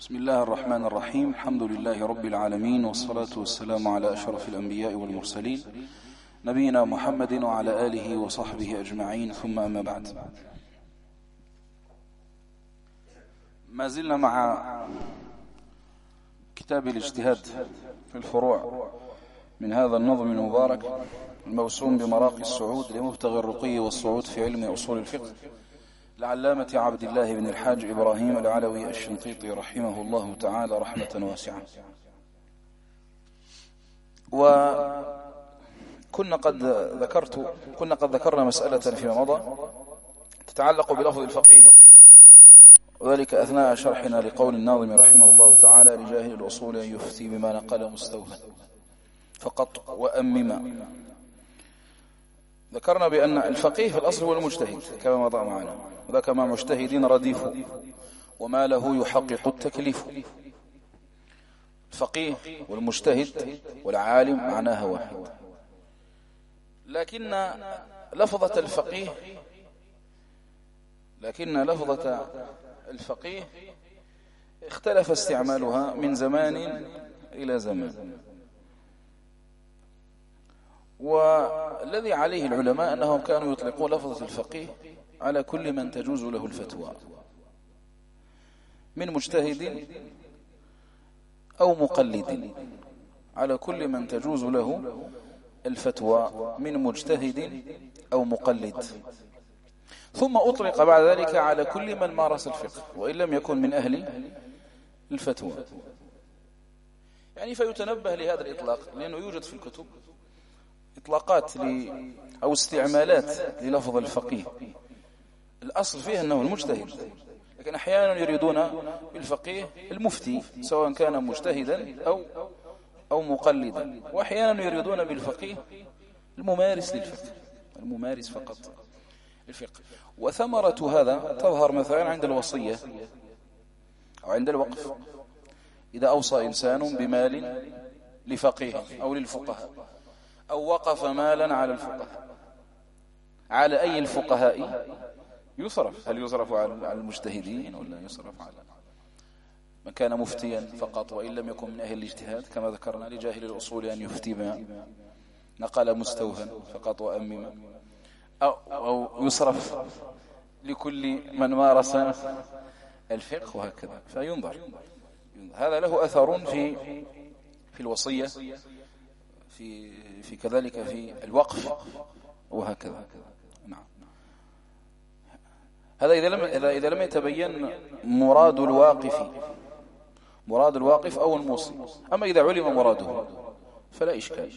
بسم الله الرحمن الرحيم. الحمد لله رب العالمين، والصلاة والسلام على أشرف الأنبياء والمرسلين نبينا محمد وعلى آله وصحبه أجمعين، ثم أما بعد. ما زلنا مع كتاب الاجتهاد في الفروع من هذا النظم المبارك الموسوم بمراقي السعود لمبتغي الرقي والصعود في علم أصول الفقه العلامة عبد الله بن الحاج إبراهيم العلوي الشنقيطي رحمه الله تعالى رحمة واسعة. وكنا قد ذكرنا مسألة فيما مضى تتعلق بلفظ الفقيه، وذلك أثناء شرحنا لقول الناظم رحمه الله تعالى: لجاهل الأصول أن يفتي بما نقل مستوفى فقط وأمما. ذكرنا بأن الفقيه في الأصل هو المجتهد كما مضى معنا، وذاك مع مجتهدين رديف وما له يحقق التكليف. الفقيه والمجتهد والعالم معناها واحد، لكن لفظة الفقيه اختلف استعمالها من زمان إلى زمان، والذي عليه العلماء أنهم كانوا يطلقون لفظة الفقيه على كل من تجوز له الفتوى من مجتهد أو مقلد، على كل من تجوز له الفتوى من مجتهد أو مقلد. ثم أطلق بعد ذلك على كل من مارس الفقه وإن لم يكن من أهل الفتوى. يعني فيتنبه لهذا الإطلاق، لأنه يوجد في الكتب إطلاقات أو استعمالات للفظ الفقيه الأصل فيه أنه المجتهد، لكن أحيانا يريدون بالفقيه المفتي سواء كان مجتهدا أو مقلدا، وأحيانا يريدون بالفقيه الممارس للفقه، الممارس فقط الفقه. وثمرة هذا تظهر مثلا عند الوصية أو عند الوقف. إذا أوصى إنسان بمال لفقيه أو للفقهاء أو وقف مالا على الفقهاء، على أي الفقهاء يصرف؟ هل يصرف على المجتهدين ولا يصرف على من كان مفتيا فقط وإن لم يكن من أهل الاجتهاد؟ كما ذكرنا لجاهل الأصول أن يفتي ما نقل مستوفا فقط وأمما، أو يصرف لكل من مارس الفقه، وهكذا. فينظر هذا له أثر في الوصية، في كذلك في الوقف، وهكذا. نعم. هذا إذا لم يتبين مراد الواقف أو الموصي. أما إذا علم مراده فلا إشكال،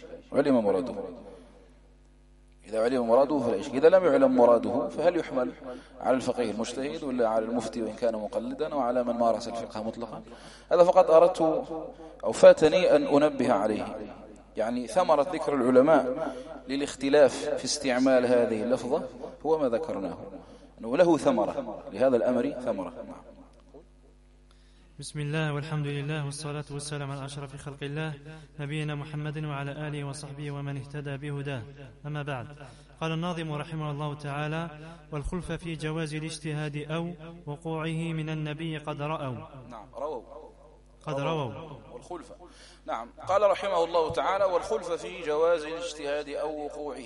إذا علم مراده فلا إشكال. إذا لم يعلم مراده فهل يحمل على الفقيه المجتهد ولا على المفتي وإن كان مقلدا أو على من مارس الفقه مطلقا؟ هذا فقط أردت أو فاتني أن أنبه عليه. يعني ثمرة ذكر العلماء للاختلاف في استعمال هذه اللفظة هو ما ذكرناه، أنه له ثمرة، لهذا الأمر ثمرة. بسم الله والحمد لله والصلاة والسلام على أشرف خلق الله نبينا محمد وعلى آله وصحبه ومن اهتدى بهداه. أما بعد، قال الناظم رحمه الله تعالى: والخلف في جواز الاجتهاد أو وقوعه من النبي قد رأوا. نعم، رووا والخلف. نعم، قال رحمه الله تعالى: والخلف في جواز الاجتهاد أو وقوعه.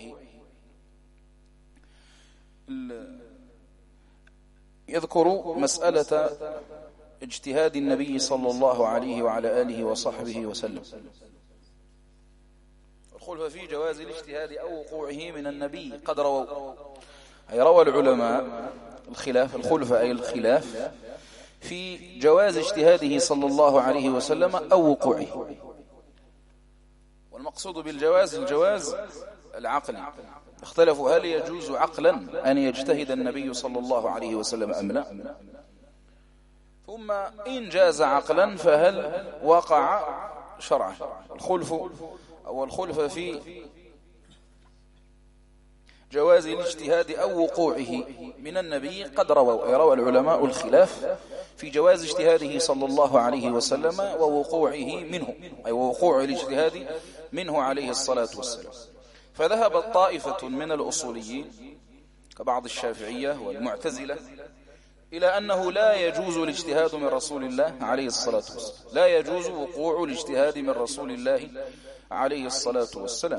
يذكر مسألة اجتهاد النبي صلى الله عليه وعلى آله وصحبه وسلم. الخلف في جواز الاجتهاد أو وقوعه من النبي قد رووا، أي روى العلماء الخلاف، الخلف أي الخلاف في جواز اجتهاده صلى الله عليه وسلم أو وقوعه. والمقصود بالجواز الجواز العقلي. اختلفوا هل يجوز عقلا أن يجتهد النبي صلى الله عليه وسلم أم لا، ثم إن جاز عقلا فهل وقع شرعا. الخلف في جواز الاجتهاد أو وقوعه من النبي قد رووا، أي روى العلماء الخلاف في جواز اجتهاده صلى الله عليه وسلم ووقوعه منه، أي ووقوع الاجتهاد منه عليه الصلاة والسلام. فذهبت طائفة من الأصوليين كبعض الشافعية والمعتزلة إلى أنه لا يجوز الاجتهاد من رسول الله عليه الصلاة والسلام، لا يجوز وقوع الاجتهاد من رسول الله عليه الصلاة والسلام،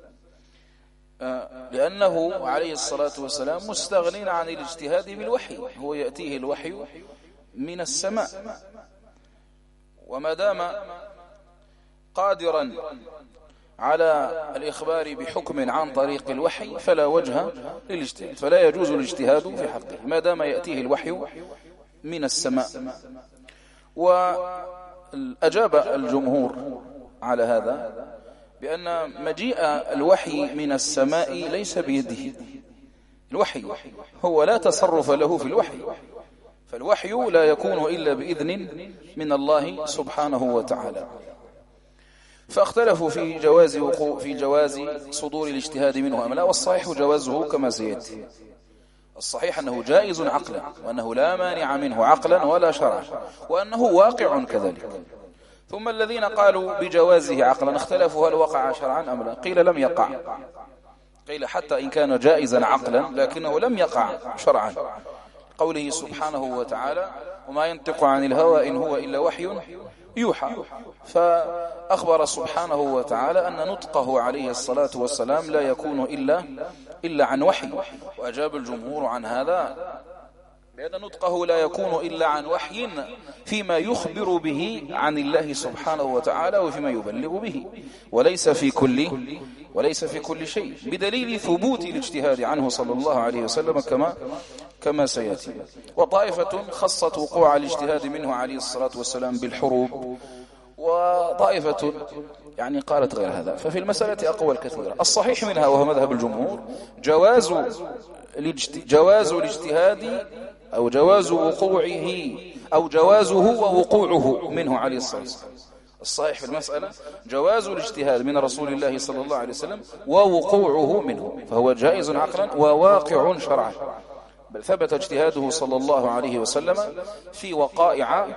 لأنه عليه الصلاة والسلام مستغنين عن الاجتهاد بالوحي، هو يأتيه الوحي من السماء، وما دام قادرا على الإخبار بحكم عن طريق الوحي فلا وجه للاجتهاد، فلا يجوز الاجتهاد في حقه ما دام يأتيه الوحي من السماء. وأجاب الجمهور على هذا بأن مجيء الوحي من السماء ليس بيده، الوحي هو لا تصرف له في الوحي، فالوحي لا يكون إلا بإذن من الله سبحانه وتعالى. فاختلفوا في جواز صدور الاجتهاد منه أم لا، والصحيح جوازه كما سيأتي. الصحيح أنه جائز عقلا، وأنه لا مانع منه عقلا ولا شرعا، وأنه واقع كذلك. ثم الذين قالوا بجوازه عقلا اختلفوا هل وقع شرعا أم لا، قيل لم يقع، قيل حتى إن كان جائزا عقلا لكنه لم يقع شرعا، قوله سبحانه وتعالى وما ينطق عن الهوى إن هو إلا وحي يوحى. فأخبر سبحانه وتعالى أن نطقه عليه الصلاة والسلام لا يكون إلا عن وحي، وأجاب الجمهور عن هذا لأن نطقه لا يكون إلا عن وحي فيما يخبر به عن الله سبحانه وتعالى وفيما يبلغ به، وليس في كل شيء، بدليل ثبوت الاجتهاد عنه صلى الله عليه وسلم كما سيأتي. وطائفة خصت وقوع الاجتهاد منه عليه الصلاة والسلام بالحروب، وطائفة يعني قالت غير هذا. ففي المسألة أقوال كثيرة، الصحيح منها وهو مذهب الجمهور جواز الاجتهاد أو جواز وقوعه أو جوازه ووقوعه منه عليه الصلاة والسلام. الصحيح في المسألة جواز الاجتهاد من رسول الله صلى الله عليه وسلم ووقوعه منه، فهو جائز عقلا وواقع شرعا، بل ثبت اجتهاده صلى الله عليه وسلم في وقائع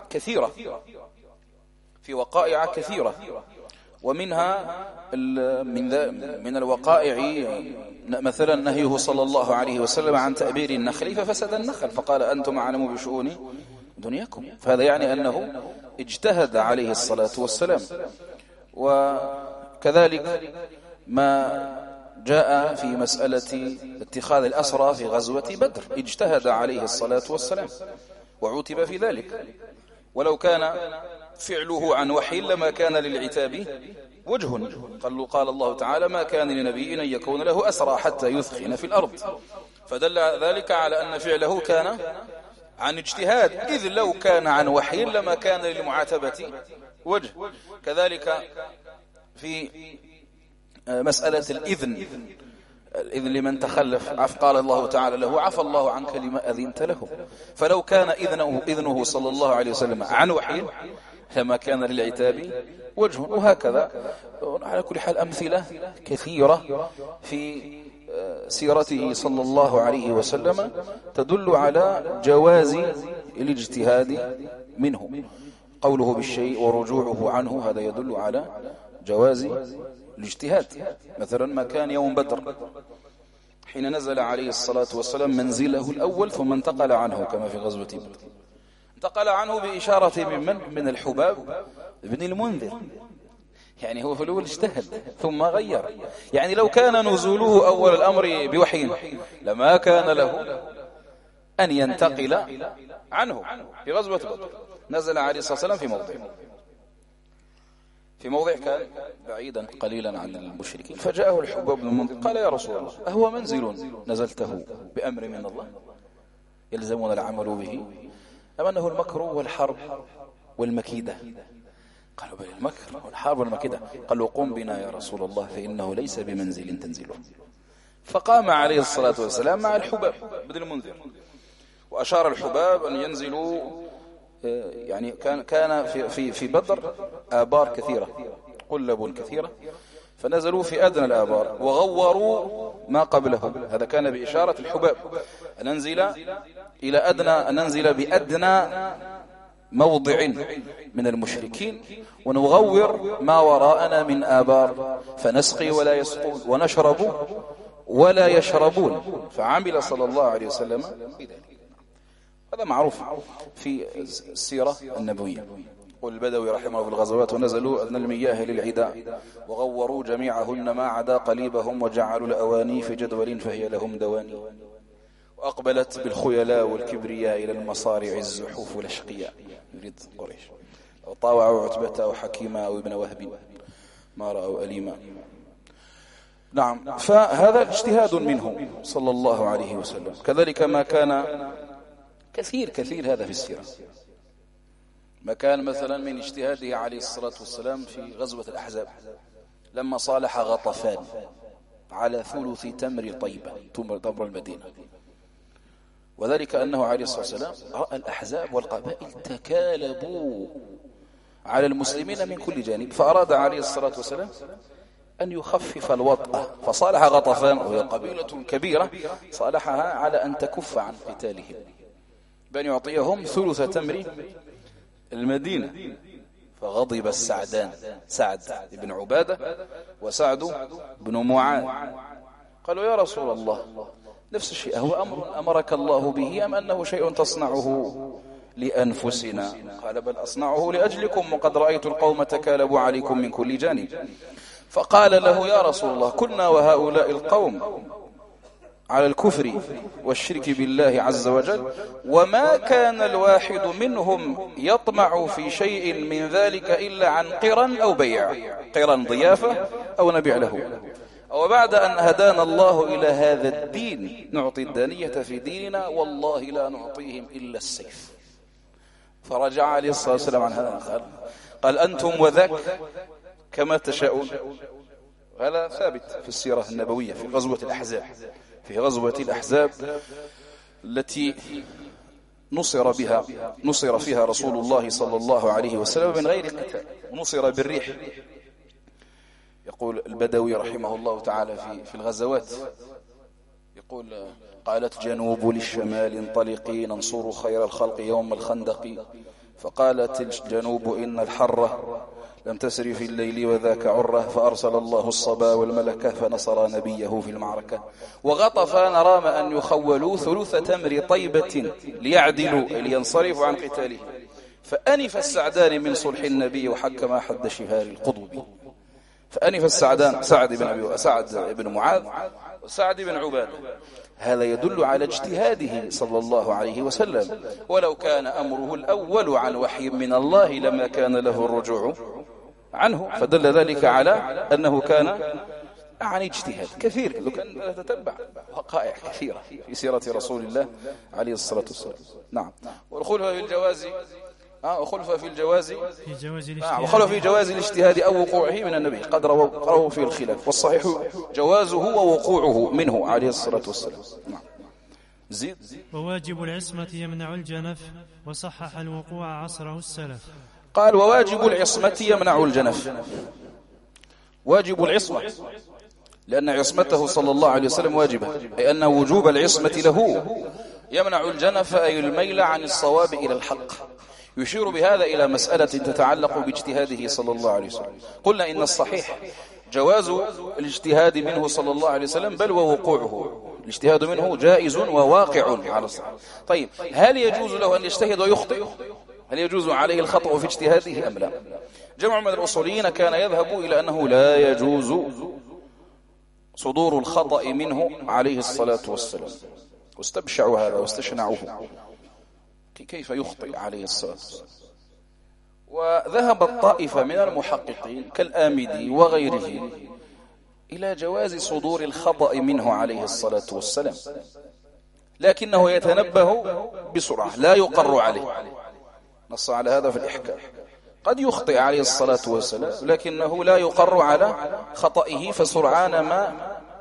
كثيرة، ومنها من الوقائع مثلا نهيه صلى الله عليه وسلم عن تأبير النخل ففسد النخل، فقال أنتم أعلم بشؤون دنياكم، فهذا يعني أنه اجتهد عليه الصلاة والسلام. وكذلك ما جاء في مسألة اتخاذ الأسرى في غزوة بدر، اجتهد عليه الصلاة والسلام وعوتب في ذلك، ولو كان فعله عن وحي لما كان للعتاب وجه. قال الله تعالى ما كان لنبي أن يكون له أسرى حتى يثخن في الأرض، فدل ذلك على أن فعله كان عن اجتهاد، إذ لو كان عن وحي لما كان للمعاتبة وجه. كذلك في مسألة الإذن لمن تخلف، قال الله تعالى له عفى الله عنك لما أذنت له، فلو كان إذنه صلى الله عليه وسلم عن وحي لما كان للعتاب وجه. وهكذا على كل حال أمثلة كثيرة في سيرته صلى الله عليه وسلم تدل على جواز الاجتهاد منه، قوله بالشيء ورجوعه عنه هذا يدل على جواز الاجتهاد. مثلا ما كان يوم بدر حين نزل عليه الصلاة والسلام منزله الأول ثم انتقل عنه كما في غزوة بدر، انتقل عنه بإشارة من الحباب بن المنذر، يعني هو في الأول اجتهد ثم غير، يعني لو كان نزوله أول الأمر بوحي لما كان له أن ينتقل عنه. في غزوة بدر نزل عليه الصلاة والسلام في موضع كان بعيدا قليلا عن المشركين، فجاءه الحباب بن المنذر قال يا رسول الله أهو منزل نزلته بأمر من الله يلزمنا العمل به أم أنه المكر والحرب والمكيدة؟ قالوا بل المكر والحرب والمكيدة. قالوا قم بنا يا رسول الله فإنه ليس بمنزل تنزله. فقام عليه الصلاة والسلام مع الحباب بن المنذر، وأشار الحباب أن ينزلوا، يعني كان في بدر آبار كثيرة قلب كثيرة، فنزلوا في أدنى الآبار وغوروا ما قبلهم. هذا كان بإشارة الحباب أن ننزل بأدنى موضع من المشركين ونغور ما وراءنا من آبار، فنسقي ولا يسقون ونشرب ولا يشربون. فعمل صلى الله عليه وسلم بذلك. هذا معروف في السيرة النبوية. قل البدوي رحمه الله في الغزوات: ونزلوا أدنى المياه للعداء وغوروا جميعهن ما عدا قليبهم وجعلوا الأواني في جدول فهي لهم دواني، وأقبلت بالخيلاء والكبرياء إلى المصارع الزحوف والأشقياء. يريد قريش أو طاوعوا عتبة أو حكيما أو ابن وهب ما رأوا أليما. نعم، فهذا اجتهاد منه صلى الله عليه وسلم. كذلك ما كان كثير هذا في السيرة، ما كان مثلا من اجتهاده عليه الصلاة والسلام في غزوة الأحزاب لما صالح غطفان على ثلث تمر طيبة، تمر المدينة، وذلك أنه عليه الصلاة والسلام رأى الأحزاب والقبائل تكالبوا على المسلمين من كل جانب، فأراد عليه الصلاة والسلام أن يخفف الوطأة، فصالح غطفان وهي قبيلة كبيرة صالحها على أن تكف عن قتالهم بأن يعطيهم ثلث تمر المدينة. فغضب السعدان، سعد بن عبادة وسعد بن معاذ، قالوا: يا رسول الله، نفس الشيء، هو أمر أمرك الله به أم أنه شيء تصنعه لأنفسنا؟ قال: بل أصنعه لأجلكم، وقد رأيت القوم تكالبوا عليكم من كل جانب. فقال له: يا رسول الله، كنا وهؤلاء القوم على الكفر والشرك بالله عز وجل، وما كان الواحد منهم يطمع في شيء من ذلك إلا عن قرا أو بيع، قرا ضيافة أو نبيع له، وبعد أن هدانا الله إلى هذا الدين نعطي الدانية في ديننا، والله لا نعطيهم إلا السيف. فرجع عليه الصلاة والسلام عن هذا، قال: أنتم وذاك كما تشاءون. هذا ثابت في السيرة النبوية في غزوة الأحزاب، في غزوة الأحزاب التي نصر فيها رسول الله صلى الله عليه وسلم من غير قتال، ونصر بالريح. يقول البدوي رحمه الله تعالى في الغزوات، يقول: قالت جنوب للشمال انطلقي ننصر خير الخلق يوم الخندق، فقالت الجنوب إن الحرة لم تسر في الليل وذاك عرة، فأرسل الله الصبا والملكة فنصر نبيه في المعركة. وغطفان رام أن يخولوا ثلث تمر طيبة ليعدلوا لينصرفوا عن قتاله، فأنف السعدان من صلح النبي وحكم حد شهار القضب. فأنف السعدان سعد بن معاذ وسعد بن عبادة. هذا يدل على اجتهاده صلى الله عليه وسلم، ولو كان أمره الأول عن وحي من الله لما كان له الرجوع عنه، فدل ذلك على أنه كان عن اجتهاد كثير. لو كان تتبع وقائع كثيرة في سيرة رسول الله عليه الصلاة والسلام. نعم. والخلفة في الجواز وخلف في الجواز وخلف في جواز الاجتهاد أو وقوعه من النبي، قد رووا في الخلاف، والصحيح جوازه ووقوعه منه عليه الصلاة والسلام. نعم. زيد. وواجب العصمة يمنع الجنف، وصحح الوقوع عصره السلف. قال: وواجب العصمة يمنع الجنف. واجب العصمة لأن عصمته صلى الله عليه وسلم واجبة، أي أن وجوب العصمة له يمنع الجنف، أي الميل عن الصواب إلى الحق. يشير بهذا إلى مسألة تتعلق باجتهاده صلى الله عليه وسلم. قلنا إن الصحيح جواز الاجتهاد منه صلى الله عليه وسلم، بل ووقوعه، الاجتهاد منه جائز وواقع على الصحيح. طيب، هل يجوز له أن يجتهد ويخطئ؟ هل يجوز عليه الخطأ في اجتهاده أم لا؟ جمع من الأصوليين كان يذهب إلى أنه لا يجوز صدور الخطأ منه عليه الصلاة والسلام، واستبشعوا هذا واستشنعوه، كيف يخطئ عليه الصلاة والسلام. وذهب الطائفة من المحققين كالآمدي وغيره إلى جواز صدور الخطأ منه عليه الصلاة والسلام، لكنه يتنبه بسرعة لا يقر عليه. نص على هذا في الإحكام. قد يخطئ عليه الصلاة والسلام لكنه لا يقر على خطئه، فسرعان ما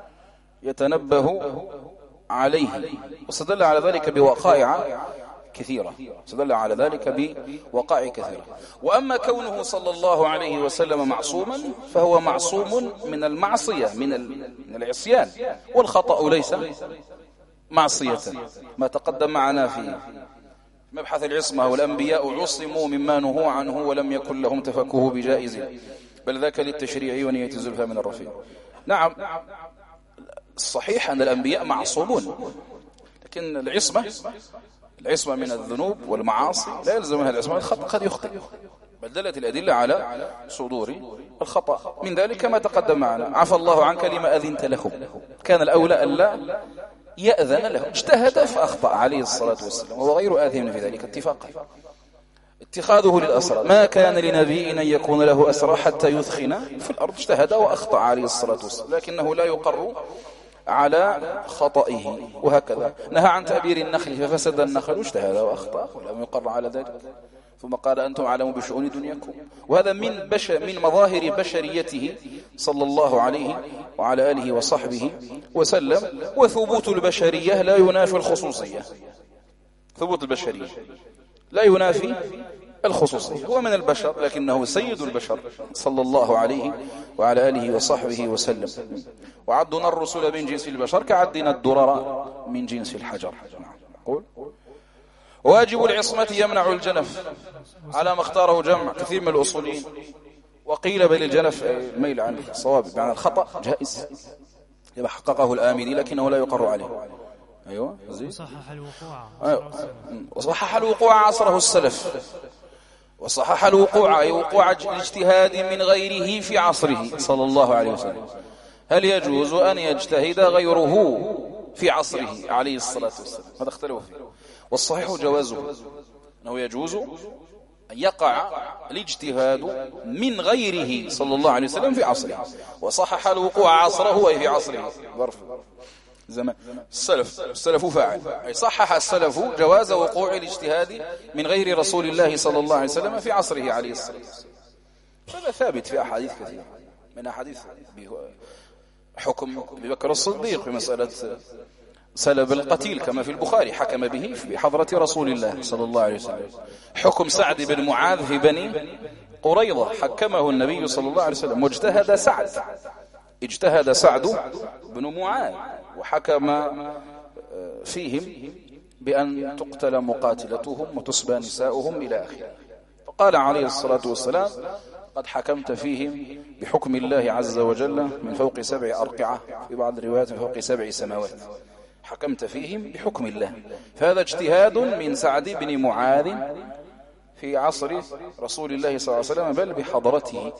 يتنبه عليه. واستدل على ذلك بوقائع كثيرة، استدل على ذلك بوقائع كثيرة. وأما كونه صلى الله عليه وسلم معصوما فهو معصوم من المعصية، من العصيان، والخطأ ليس معصية، ما تقدم معنا في مبحث العصمة. والأنبياء عصموا مما نهوا عنه ولم يكن لهم تفكه بجائز، بل ذاك للتشريع ونية الزلفى من الرفيع. نعم، الصحيح أن الأنبياء معصومون، لكن العصمة العصمة من الذنوب والمعاصي لا يلزمها العصمة من الخطأ، قد يخطئ، بل دلت الأدلة على صدور الخطأ. من ذلك ما تقدم معنا: عفى الله عنك لما أذنت لهم. كان الأولى ألا يأذن له، اجتهد فأخطأ عليه الصلاة والسلام، وهو غير آثم في ذلك اتفاقا. اتخاذه للأسرى: ما كان لنبي أن يكون له أسرى حتى يثخن في الأرض، اجتهد وأخطأ عليه الصلاة والسلام، لكنه لا يقر على خطئه. وهكذا نهى عن تأبير النخل ففسد النخل، اجتهد وأخطأ ولم يقر على ذلك، ثم قال: أنتم أعلم بشؤون دنياكم. وهذا من مظاهر بشريته صلى الله عليه وعلى آله وصحبه وسلم. وثبوت البشرية لا ينافي الخصوصية، ثبوت البشرية لا ينافي الخصوصية. هو من البشر لكنه سيد البشر صلى الله عليه وعلى آله وصحبه وسلم. وعدنا الرسل من جنس البشر كعدنا الدرر من جنس الحجر. قول: واجب العصمة يمنع الجنف، على ما اختاره جمع كثير من الأصوليين. وقيل بل الجنف ميل عن الصواب بمعنى الخطأ جائز كما حققه الآمدي، لكنه لا يقر عليه. أيوة وصحح الوقوع عصره السلف، وصحح الوقوع أي وقوع الاجتهاد من غيره في عصره صلى الله عليه وسلم. هل يجوز أن يجتهد غيره في عصره عليه الصلاة والسلام؟ هذا اختلفوا فيه. والصحيح جوازه، أنه يجوز أن يقع الاجتهاد من غيره صلى الله عليه وسلم في عصره. وصحح الوقوع عصره أي في عصره ظرف زمان. السلف فاعل، أي صحح السلف جواز وقوع الاجتهاد من غير رسول الله صلى الله عليه وسلم في عصره عليه الصلاة والسلام. هذا ثابت في أحاديث كثيرة، من أحاديث حكم أبي بكر الصديق في مسألة سلب القتيل كما في البخاري، حكم به في حضرة رسول الله صلى الله عليه وسلم. حكم سعد بن معاذ في بني قريظة، حكمه النبي صلى الله عليه وسلم. اجتهد سعد بن معاذ وحكم فيهم بأن تقتل مقاتلتهم وتسبى نساؤهم إلى آخره. فقال عليه الصلاة والسلام: قد حكمت فيهم بحكم الله عز وجل من فوق 7 أرقعة، في بعض الروايات من فوق 7 سماوات. حكمت فيهم بحكم الله. فهذا اجتهاد من سعد بن معاذ في عصر رسول الله صلى الله عليه وسلم، بل بحضرته.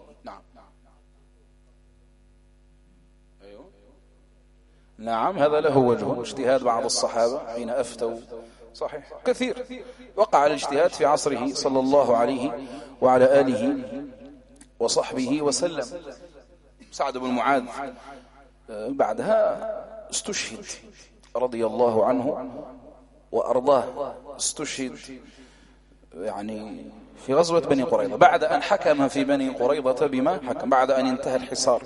نعم هذا له وجه، اجتهاد بعض الصحابة حين أفتوا، صحيح كثير وقع الاجتهاد في عصره صلى الله عليه وعلى آله وصحبه وسلم. سعد بن معاذ بعدها استشهد رضي الله عنه وأرضاه، استشهد يعني في غزوة بني قريظة، بعد أن حكم في بني قريظة بما حكم، بعد أن انتهى الحصار.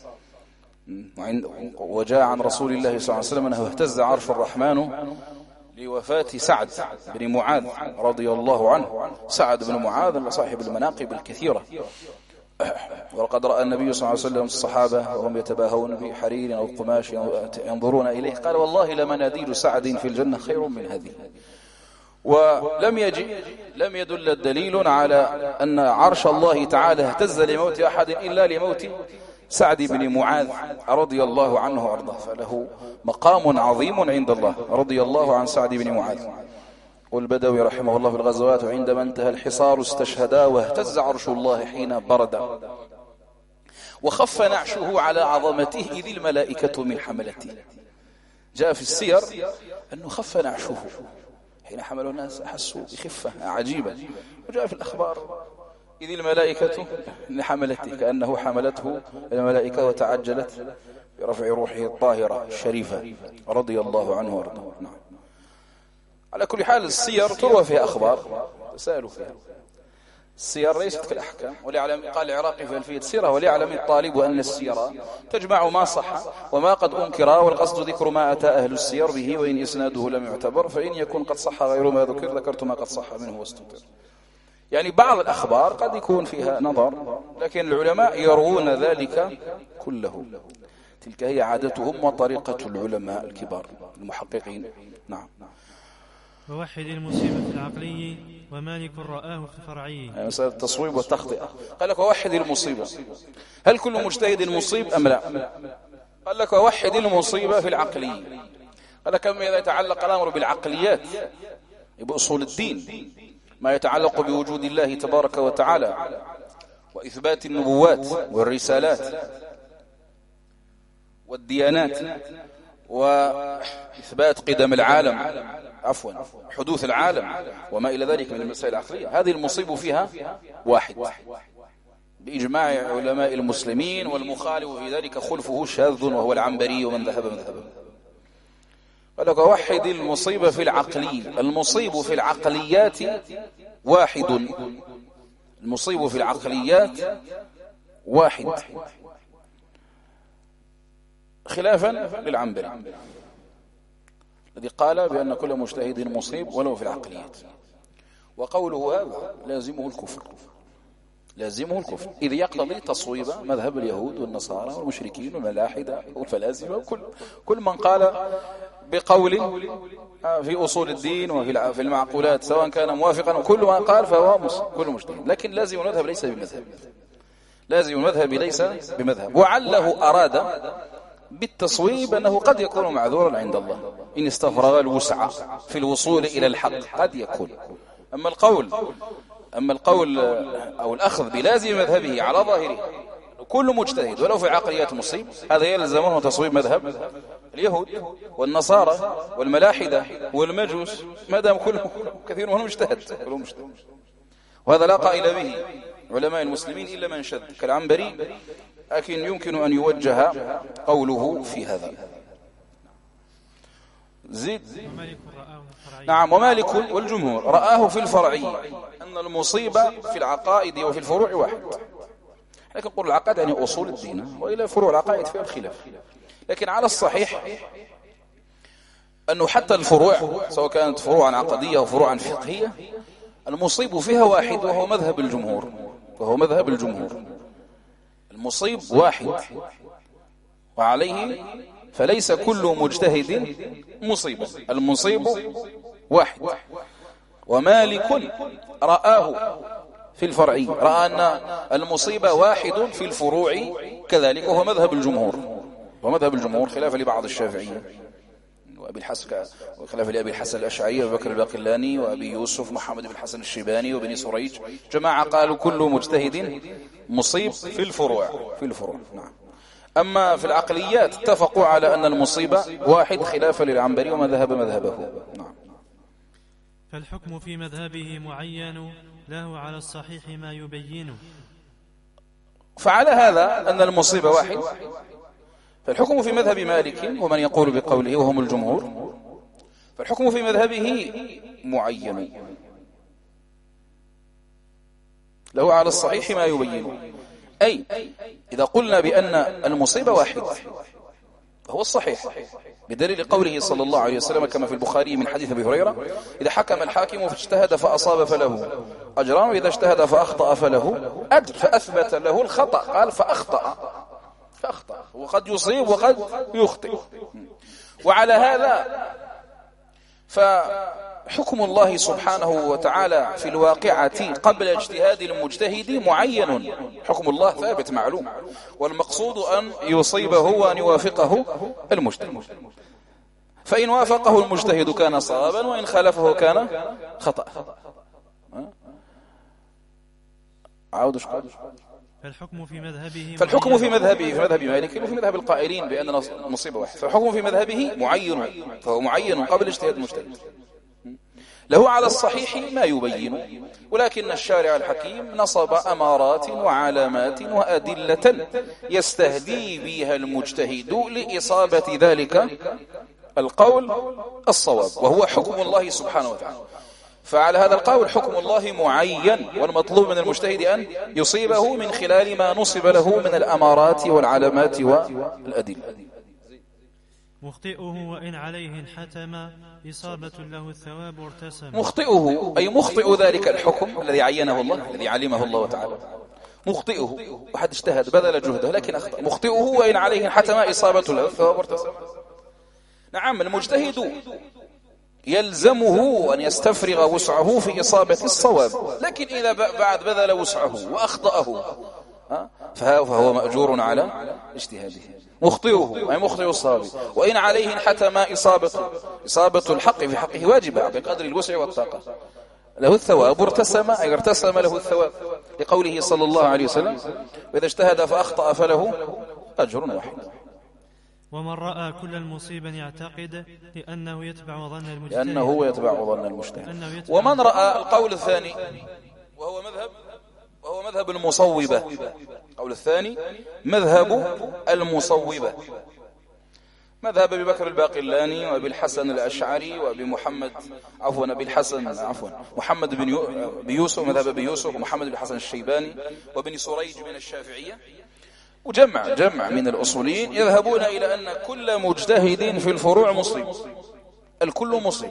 وجاء عن رسول الله صلى الله عليه وسلم أنه اهتز عرش الرحمن لوفاة سعد بن معاذ رضي الله عنه. سعد بن معاذ صاحب المناقب الكثيرة، وقد رأى النبي صلى الله عليه وسلم الصحابة وهم يتباهون بحرير أو قماش ينظرون إليه، قال: والله لمناديل سعد في الجنة خير من هذه. ولم يدل الدليل على أن عرش الله تعالى اهتز لموت أحد إلا لموت سعد بن معاذ رضي الله عنه وارضاه، فله مقام عظيم عند الله رضي الله عن سعد بن معاذ. والبدوي رحمه الله في الغزوات: عندما انتهى الحصار استشهدا واهتز عرش الله حين برد، وخف نعشه على عظمته إذ الملائكة من حملته. جاء في السير أنه خف نعشه حين حملوا الناس، أحسوا بخفة عجيبة. وجاء في الأخبار إذ الملائكة لحملته، كأنه حملته الملائكة وتعجلت برفع روحه الطاهرة الشريفة رضي الله عنه وارضاه. على كل حال السير تروى فيها أخبار تسألوا فيها. السير ليست كالأحكام. وليعلم، قال العراقي في ألفية السيرة: وليعلم الطالب أن السيرة تجمع ما صح وما قد أنكر، والقصد ذكر ما أتى أهل السير به، وإن إسناده لم يعتبر، فإن يكون قد صح غير ما ذكرت ما قد صح منه واستنكر. يعني بعض الأخبار قد يكون فيها نظر، لكن العلماء يروون ذلك كله. تلك هي عادتهم وطريقة العلماء الكبار المحققين. نعم. ووحد المصيبة العقلي ومالك رآه فرعي. مسألة التصويب والتخطئة. قال لك: ووحد المصيبة. هل كل مجتهد مصيب أم لا؟ قال لك: ووحد المصيبة في العقلي. قال لك: أما إذا يتعلق الأمر بالعقليات بأصول الدين ما يتعلق بوجود الله تبارك وتعالى وإثبات النبوات والرسالات والديانات وإثبات قدم العالم حدوث العالم وما إلى ذلك من المسائل العقلية. هذه المصيب فيها واحد بإجماع علماء المسلمين، والمخالف في ذلك خلفه شاذ وهو العنبري ومن ذهب مذهبه. ولك وحد المصيبة في العقلية. المصيب في العقليات واحد، المصيب في العقليات واحد، خلافا للعنبري الذي قال بأن كل مجتهد مصيب ولو في العقليات. وقوله هذا لازمه الكفر، لازمه الكفر، إذ يقتضي تصويب مذهب اليهود والنصارى والمشركين والملاحدة والفلاسفة كل من قال بقول في أصول الدين وفي المعقولات سواء كان موافقا، وكل من قال فهو كل مجتهد. لكن لازم المذهب ليس بمذهب، لازم المذهب ليس بمذهب. وعله أراد بالتصويب أنه قد يكون معذورا عند الله إن استفرغ الوسع في الوصول إلى الحق، قد يكون. أما القول أو الأخذ بلازم مذهبه على ظاهره كل مجتهد ولو في عقليات مصيب، هذا يلزمه تصويب مذهب اليهود والنصارى والملاحدة والمجوس ما دام كلهم كثير منهم مجتهد. وهذا لا قائل به علماء المسلمين إلا من شذ كالعنبري، لكن يمكن أن يوجه قوله في هذا. زيد. نعم. ومالك والجمهور رآه في الفرعي أن المصيبة في العقائد وفي الفروع واحد. لكن نقول العقائد يعني أصول الدين، وإلى فروع العقائد فيها الخلاف. لكن على الصحيح أنه حتى الفروع سواء كانت فروعا عقدية أو فروعا فقهية المصيب فيها واحد، وهو مذهب الجمهور، وهو مذهب الجمهور. المصيب واحد وعليه فليس كل مجتهد مصيب، المصيب واحد. ومالك رآه في الفرعي، رأى أن المصيبة واحد في الفروع كذلك، وهو مذهب الجمهور، ومذهب الجمهور خلاف لبعض الشافعية وأبي الحسن، وخلاف لأبي الحسن الأشعري وبكر الباقلاني وأبي يوسف محمد بن الحسن الشيباني وبني سريج. جماعة قالوا كل مجتهد مصيب في الفروع، في الفروع. نعم. أما في العقليات اتفقوا على أن المصيبة واحد خلافا للعنبري وما ذهب مذهبه. نعم. فالحكم في مذهبه معين له على الصحيح ما يبينه. فعلى هذا أن المصيبة واحد، فالحكم في مذهب مالك ومن يقول بقوله وهم الجمهور، فالحكم في مذهبه معين له على الصحيح ما يبينه. أي إذا قلنا بأن المصيبة واحد فهو الصحيح بدليل قوله صلى الله عليه وسلم كما في البخاري من حديث أبي هريرة: إذا حكم الحاكم فاجتهد فأصاب فله أجران، وإذا اجتهد فأخطأ فله أجر. فأثبت له الخطأ، قال فأخطأ، وقد يصيب وقد يخطئ. وعلى هذا فحكم الله سبحانه وتعالى في الواقعة قبل اجتهاد المجتهد معين، حكم الله ثابت معلوم، والمقصود أن يصيبه وأن يوافقه المجتهد. فإن وافقه المجتهد كان صوابا، وإن خالفه كان خطأ. عاود شكرا. فالحكم في مذهبه في مذهب مالك وفي مذهب القائلين بأن المصيبة واحد، فالحكم في مذهبه معين، فهو معين قبل اجتهاد المجتهد، له على الصحيح ما يبين. ولكن الشارع الحكيم نصب أمارات وعلامات وأدلة يستهدي بها المجتهد لإصابة ذلك القول الصواب، وهو حكم الله سبحانه وتعالى. فعلى هذا القول حكم الله معين، والمطلوب من المجتهد أن يصيبه من خلال ما نصب له من الأمارات والعلامات والأدلة. مخطئه وإن عليه انحتم إصابة له الثواب وارتسم. مخطئه أي مخطئ ذلك الحكم الذي عينه الله، الذي علمه الله تعالى. مخطئه واحد اجتهد بذل جهده لكن أخطأ. مخطئه وإن عليه انحتم إصابة له الثواب وارتسم. نعم، المجتهد يلزمه أن يستفرغ وسعه في إصابة الصواب، لكن إذا بعد بذل وسعه وأخطأه فهو مأجور على اجتهاده. مخطئه أي مخطئ الصواب، وإن عليه انحتم إصابته إصابة الحق في حقه واجبة بقدر الوسع والطاقة، له الثواب، ارتسم أي ارتسم له الثواب، لقوله صلى الله عليه وسلم: وإذا اجتهد فأخطأ فله أجر واحد. ومن رأى كل مصيبا يعتقد لأنه يتبع ظن المجتهد، لأنه يتبع ظن المجتهد. ومن رأى القول الثاني وهو مذهب المصوبة، القول الثاني مذهب المصوبة، مذهب أبي بكر الباقلاني وأبي الحسن الأشعري وأبي محمد محمد بن يوسف، مذهب أبي يوسف ومحمد بن الحسن الشيباني وابن سريج من الشافعية، وجمع من الأصوليين يذهبون إلى أن كل مجتهد في الفروع مصيب، الكل مصيب.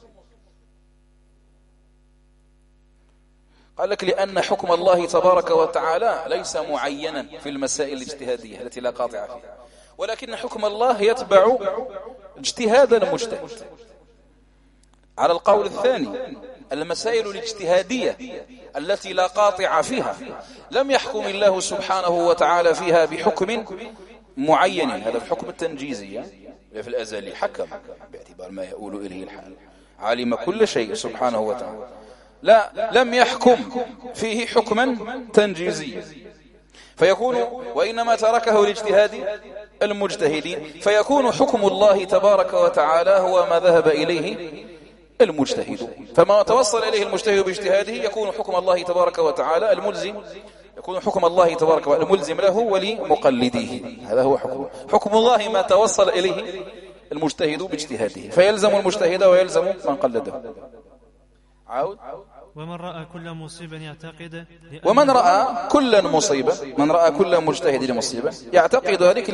قال لك لأن حكم الله تبارك وتعالى ليس معينا في المسائل الاجتهادية التي لا قاطع فيها، ولكن حكم الله يتبع اجتهاد المجتهد. على القول الثاني المسائل الاجتهادية التي لا قاطع فيها لم يحكم الله سبحانه وتعالى فيها بحكم معين، هذا الحكم التنجيزي في الأزلي، حكم باعتبار ما يؤول إليه الحال، علم كل شيء سبحانه وتعالى، لا لم يحكم فيه حكما تنجيزيا، فيكون وإنما تركه لاجتهاد المجتهدين، فيكون حكم الله تبارك وتعالى هو ما ذهب إليه المجتهد، فما توصل إليه المجتهد باجتهاده يكون حكم الله تبارك وتعالى الملزم، يكون حكم الله تبارك وتعالى الملزم له ولمقلديه. هذا هو حكم الله ما توصل إليه المجتهد باجتهاده، فيلزم المجتهد ويلزم من قلده. عاود. ومن رأى كل مصيبة يعتقد ومن رأى كل مصيبة، من رأى كل مجتهد مصيبة يعتقد ذلك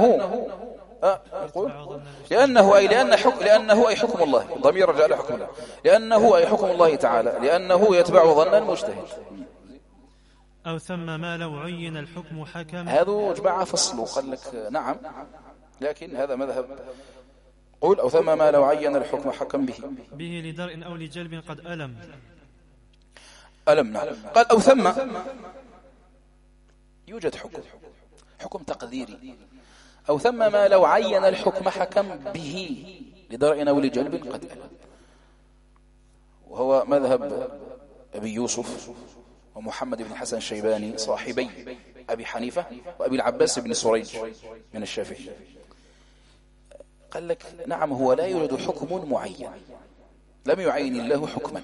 لأنه أي حكم الله، ضمير رجع لحكم الله، لأنه أي حكم الله تعالى، لأنه يتبع ظن المجتهد. أو ثم ما لو عين الحكم حكم، هذا جماعة فصلوا، قال لك نعم، لكن هذا مذهب. قول أو ثم ما لو عين الحكم حكم به لدرء أو لجلب قد ألم. نعم. قال أو ثم يوجد حكم تقديري، أو ثم ما لو عين الحكم حكم به لدرء أو لجلب قد ألم، وهو مذهب أبي يوسف ومحمد بن الحسن الشيباني صاحبي أبي حنيفة وأبي العباس بن سريج من الشافعي. قال لك نعم، هو لا يوجد حكم معين، لم يعين الله حكما،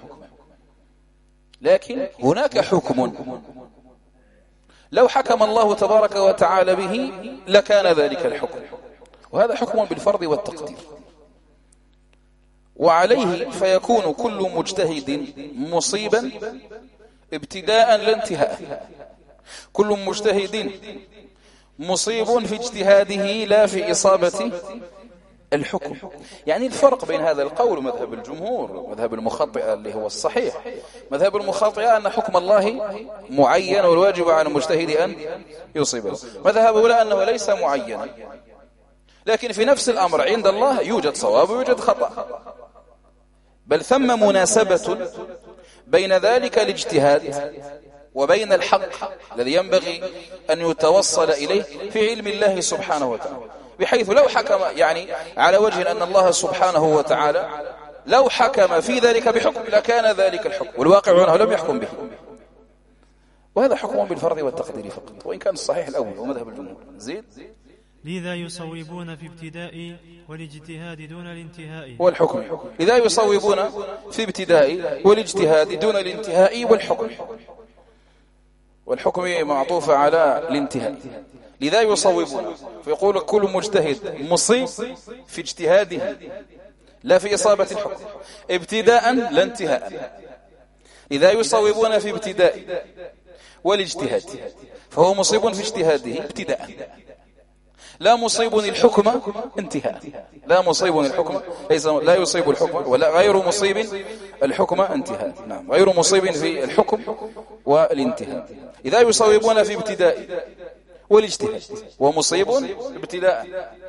لكن هناك حكم لو حكم الله تبارك وتعالى به لكان ذلك الحكم، وهذا حكم بالفرض والتقدير، وعليه فيكون كل مجتهد مصيبا ابتداء لا انتهاء، كل مجتهد مصيب في اجتهاده لا في إصابة الحكم. يعني الفرق بين هذا القول ومذهب الجمهور ومذهب المخطئة اللي هو الصحيح، مذهب المخطئة أن حكم الله معين والواجب على المجتهد أن يصيبه، مذهبه لا، أنه ليس معينا، لكن في نفس الأمر عند الله يوجد صواب ويوجد خطأ، بل ثم مناسبة بين ذلك الاجتهاد وبين الحق الذي ينبغي أن يتوصل إليه في علم الله سبحانه وتعالى، بحيث لو حكم يعني على وجه أن الله سبحانه وتعالى لو حكم في ذلك بحكم لكان ذلك الحكم، والواقع أنه لم يحكم به، وهذا حكم بالفرض والتقدير فقط، وإن كان الصحيح الأول ومذهب الجمهور. زيد. لذا يصوبون في ابتداء والاجتهاد دون الانتهاء والحكم، لذا يصوبون في ابتداء والاجتهاد دون الانتهاء والحكم معطوف على الانتهاء. لذا يصوبون، فيقول كل مجتهد مصيب في اجتهاده لا في إصابة الحكم، ابتداء لا انتهاء. لذا يصوبون في ابتداء والاجتهاد، فهو مصيب في اجتهاده ابتداء، لا مصيب الحكم انتهاء، لا مصيب الحكم، لا يصيب الحكم ولا غير مصيب الحكم انتهاء. نعم، غير مصيب في الحكم والانتهاء. إذا يصوبون في ابتداء والاجتهاد، ومصيب ابتداء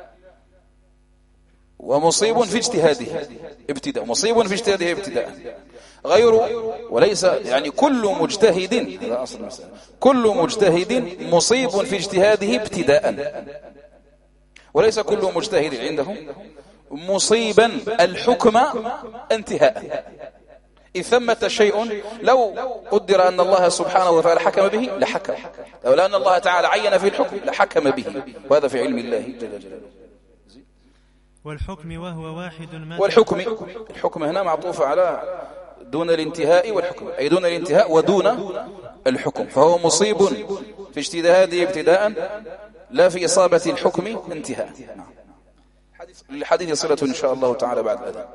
ومصيب في اجتهاده ابتداء، ومصيب في اجتهاده ابتداء، غير وليس يعني كل مجتهد، هذا أصل المسألة، كل مجتهد مصيب في اجتهاده ابتداء، وليس كل مجتهد عنده مصيبا الحكم انتهاء. إذ ثمة شيء لو قدر أن الله سبحانه وتعالى حكم به لحكم، لو أن الله تعالى عين في الحكم لحكم به، وهذا في علم الله جل جلاله. والحكم وهو واحد الحكم هنا معطوف على دون الانتهاء والحكم، أي دون الانتهاء ودون الحكم، فهو مصيب في اجتهاده ابتداء لا في إصابة الحكم انتهاء. الحديث صلة إن شاء الله تعالى بعد الأذان.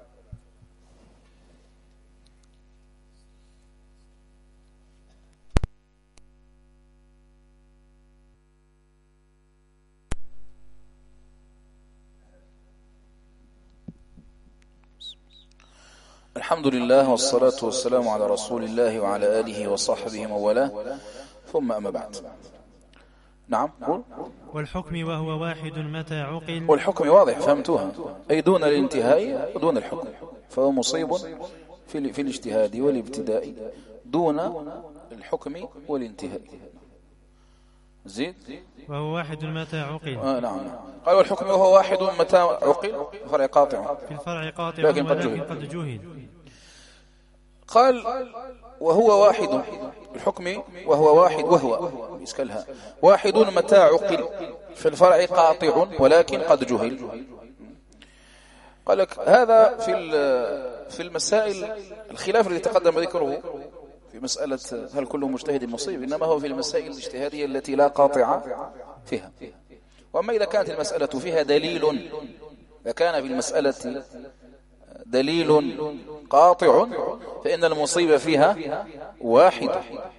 الحمد لله والصلاة والسلام على رسول الله وعلى آله وصحبه وموالاه، ثم أما بعد. نعم. والحكم وهو واحد متى عقل. والحكم واضح فهمتوها، أي دون الانتهاء ودون الحكم، فهو مصيب في الاجتهاد والابتداء دون الحكم والانتهاء. زيد. وهو واحد متى عقل. نعم. قال والحكم وهو واحد متى عقل، الفرع قاطع، في الفرع قاطع لكن قد جهل. قال وهو واحد الحكم وهو واحد، وهو إسكالها واحد متى عقل، في الفرع قاطع ولكن قد جهل. قال لك هذا في المسائل الخلاف الذي تقدم ذكره في مسألة هل كل مجتهد مصيب، إنما هو في المسائل الاجتهادية التي لا قاطع فيها. وأما إذا كانت المسألة فيها دليل، إذا كان في المسألة دليل قاطع فإن المصيبة فيها واحد،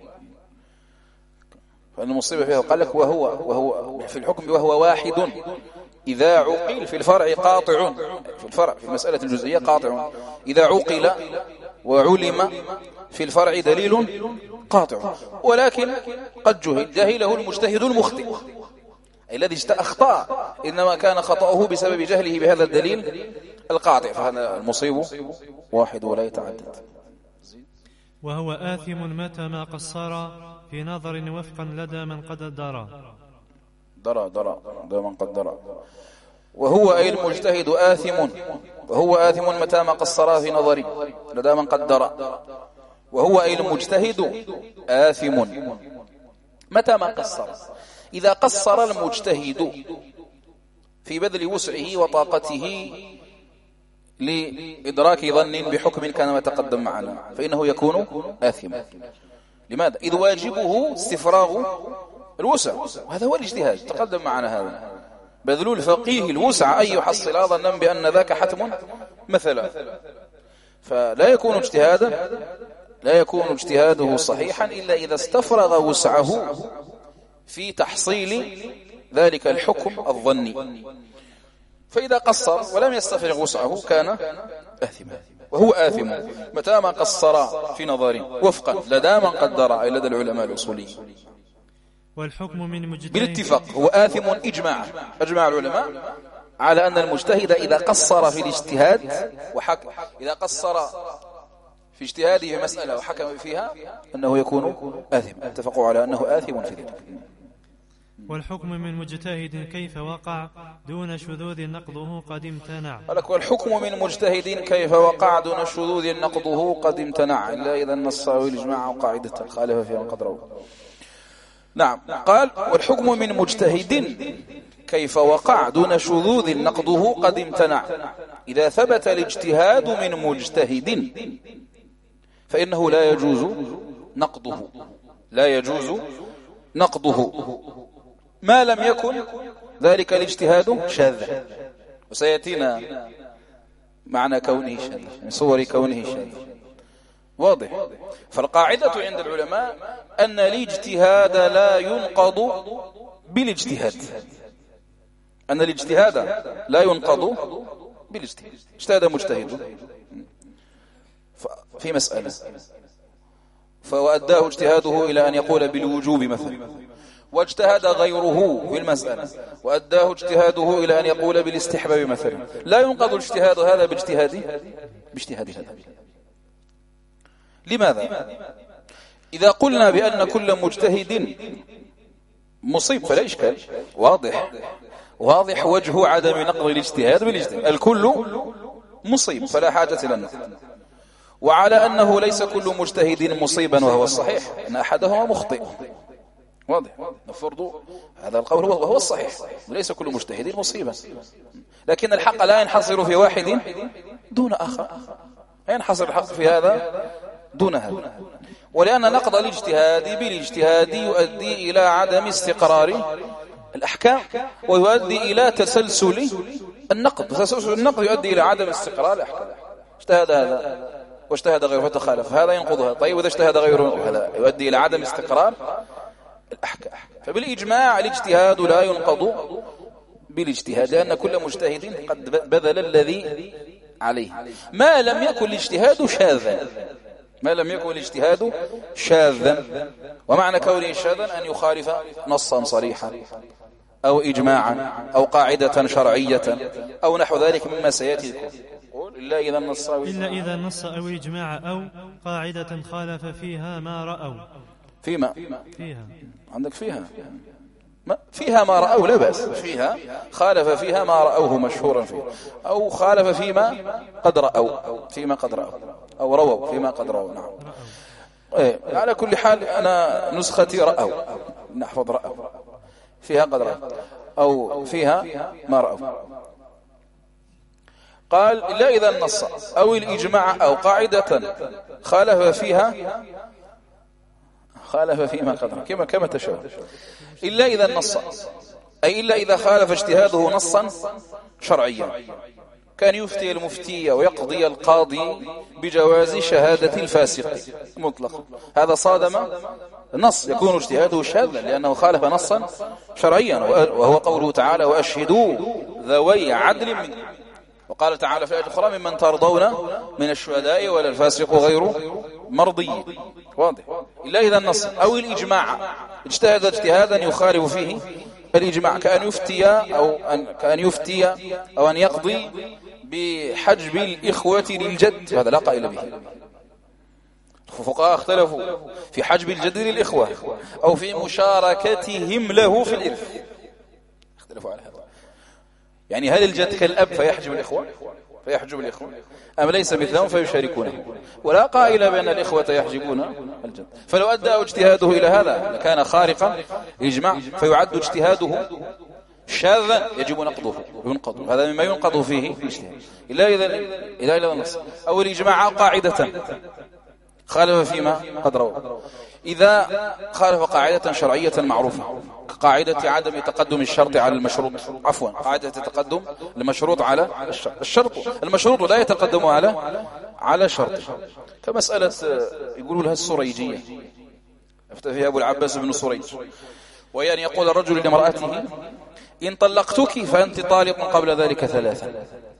فإن المصيبة فيها. قال لك وهو في الحكم وهو واحد إذا عقل، في الفرع قاطع، في الفرع في المسألة الجزئية قاطع، إذا عقل وعلم في الفرع دليل قاطع، ولكن قد جهله المجتهد المخطئ، أي الذي أخطأ إنما كان خطأه بسبب جهله بهذا الدليل القاطع، فهذا المصيب واحد ولا يتعدد. وهو آثم متى ما قصر في نظر وفقا لدى من قد درى من قد درى. وهو أي المجتهد آثم، وهو آثم متى ما قصر في نظر لدى من قد درى. وهو أي المجتهد آثم متى ما قصر، إذا قصر المجتهد في بذل وسعه وطاقته لإدراك ظن بحكم كان ما تقدم معنا، فإنه يكون آثما. لماذا؟ إذ واجبه استفراغ الوسع، وهذا هو الاجتهاد تقدم معنا. هذا بذل الفقيه الوسع أن يحصل ظنا بأن ذاك حتم مثلا، فلا يكون اجتهاده صحيحا إلا إذا استفرغ وسعه في تحصيل ذلك الحكم الظني. فإذا قصر ولم يستفرغ وسعه كان آثما. وهو آثم متى ما قصر في نظره وفقا لدى من قدر، أي لدى العلماء الأصوليين. والحكم من مجتهد بالاتفاق هو آثم إجماع العلماء على أن المجتهد إذا قصر في الاجتهاد إذا قصر في اجتهاده في مسألة وحكم فيها أنه يكون آثم، اتفقوا على أنه آثم في ذلك. والحكم من مجتهد كيف وقع دون شذوذ نقضه قد امتنع. والحكم من مجتهد كيف وقع دون شذوذ نقضه قد امتنع، إلا إذا النص أو الإجماع أو قاعدة خالف فيها قد روى. نعم. قال والحكم من مجتهد كيف وقع دون شذوذ نقضه قد امتنع. إذا ثبت الاجتهاد من مجتهد فإنه لا يجوز نقضه ما لم يكن ذلك الاجتهاد شاذا، وسيأتينا معنى كونه شاذا من صور كونه شاذا. واضح. فالقاعدة عند العلماء أن الاجتهاد لا ينقض بالاجتهاد، أن الاجتهاد لا ينقض بالاجتهاد. اجتهد مجتهد في مسألة فوأداه اجتهاده إلى أن يقول بالوجوب مثلا، واجتهد غيره في المسألة وأداه اجتهاده إلى أن يقول بالاستحباب مثلا، لا ينقض الاجتهاد هذا باجتهاد هذا. لماذا؟ إذا قلنا بأن كل مجتهد مصيب فلا إشكال، واضح. واضح وجه عدم نقض الاجتهاد بالاجتهاد، الكل مصيب فلا حاجة إلى النقض. وعلى أنه ليس كل مجتهد مصيبا وهو الصحيح، أن أحدهما مخطئ. واضح، نفرض هذا القول وهو الصحيح، وليس كل مجتهد مصيبا، لكن الحق لا ينحصر في واحد دون آخر، ينحصر الحق في هذا دون هذا. ولأن نقض الاجتهاد بالاجتهاد يؤدي إلى عدم استقرار الأحكام، ويؤدي إلى تسلسل النقض. تسلسل النقض يؤدي إلى عدم استقرار الأحكام. اجتهد هذا واجتهد غيره فتخالف، هذا ينقضها. طيب وإذا اجتهد غيره هذا يؤدي إلى عدم استقرار الأحكام. فبالإجماع الاجتهاد لا ينقض بالاجتهاد، لأن كل مجتهد قد بذل الذي عليه، ما لم يكن الاجتهاد شاذا. ما لم يكن الاجتهاد شاذا، ومعنى كونه شاذا أن يخالف نصا صريحا أو إجماعا أو قاعدة شرعية أو نحو ذلك مما سيأتي. إلا إذا نص أو إجماع أو قاعدة خالف فيها ما رأوا. فيها عندك فيها ما رأوا لا بأس، فيها خالف فيها ما رأوه مشهورا فيه، أو خالف فيما قد رأوا، فيما قد رأوا، أو رووا فيما قد رأوا. نعم. على كل حال أنا نسختي رأوا، نحفظ رأوا، فيها قد رأوا أو فيها ما رأوا. قال لا إذا النص أو الإجماع أو قاعدة خالف فيما قدر كما تشاء، إلا إذا النص، أي إلا إذا خالف اجتهاده نصا شرعيا، كان يفتي المفتي ويقضي القاضي بجواز شهادة الفاسق مطلقا، هذا صادم نص، يكون اجتهاده شاذا لأنه خالف نصا شرعيا، وهو قوله تعالى وأشهدوا ذوي عدل منكم. وقال تعالى في آية أخرى ممن ترضون من الشهداء ولا الفاسق غير مرضي. واضح. إلا إذا النص أو الإجماع اجتهد اجتهادا يخالف فيه الإجماع، كأن يفتي أو أن يقضي بحجب الإخوة للجد، هذا لا قائل به. الفقهاء اختلفوا في حجب الجد للإخوة أو في مشاركتهم له في الإرث، اختلفوا على هذا. يعني هل الجد كالأب فيحجب الإخوة أم ليس مثلهم فيشاركونه؟ ولا قائل بأن الإخوة يحجبون الجد. فلو أدى اجتهاده إلى هذا لكان خارقا إجماع، فيعد اجتهاده شاذا يجب ينقض. هذا مما ينقض فيه الاجتهاد. إلا إذا النص أو الإجماع قاعدة خالف فيما قد روى. إذا خالف قاعدة شرعية معروفة كقاعدة عدم تقدم الشرط على المشروط، قاعدة التقدم المشروط على الشرط المشروط لا يتقدم على شرط، كمسألة يقولوا لها السريجية، افتى فيها أبو العباس بن سريج، وهي أن يقول الرجل لامرأته إن طلقتك فأنت طالق قبل ذلك ثلاثا،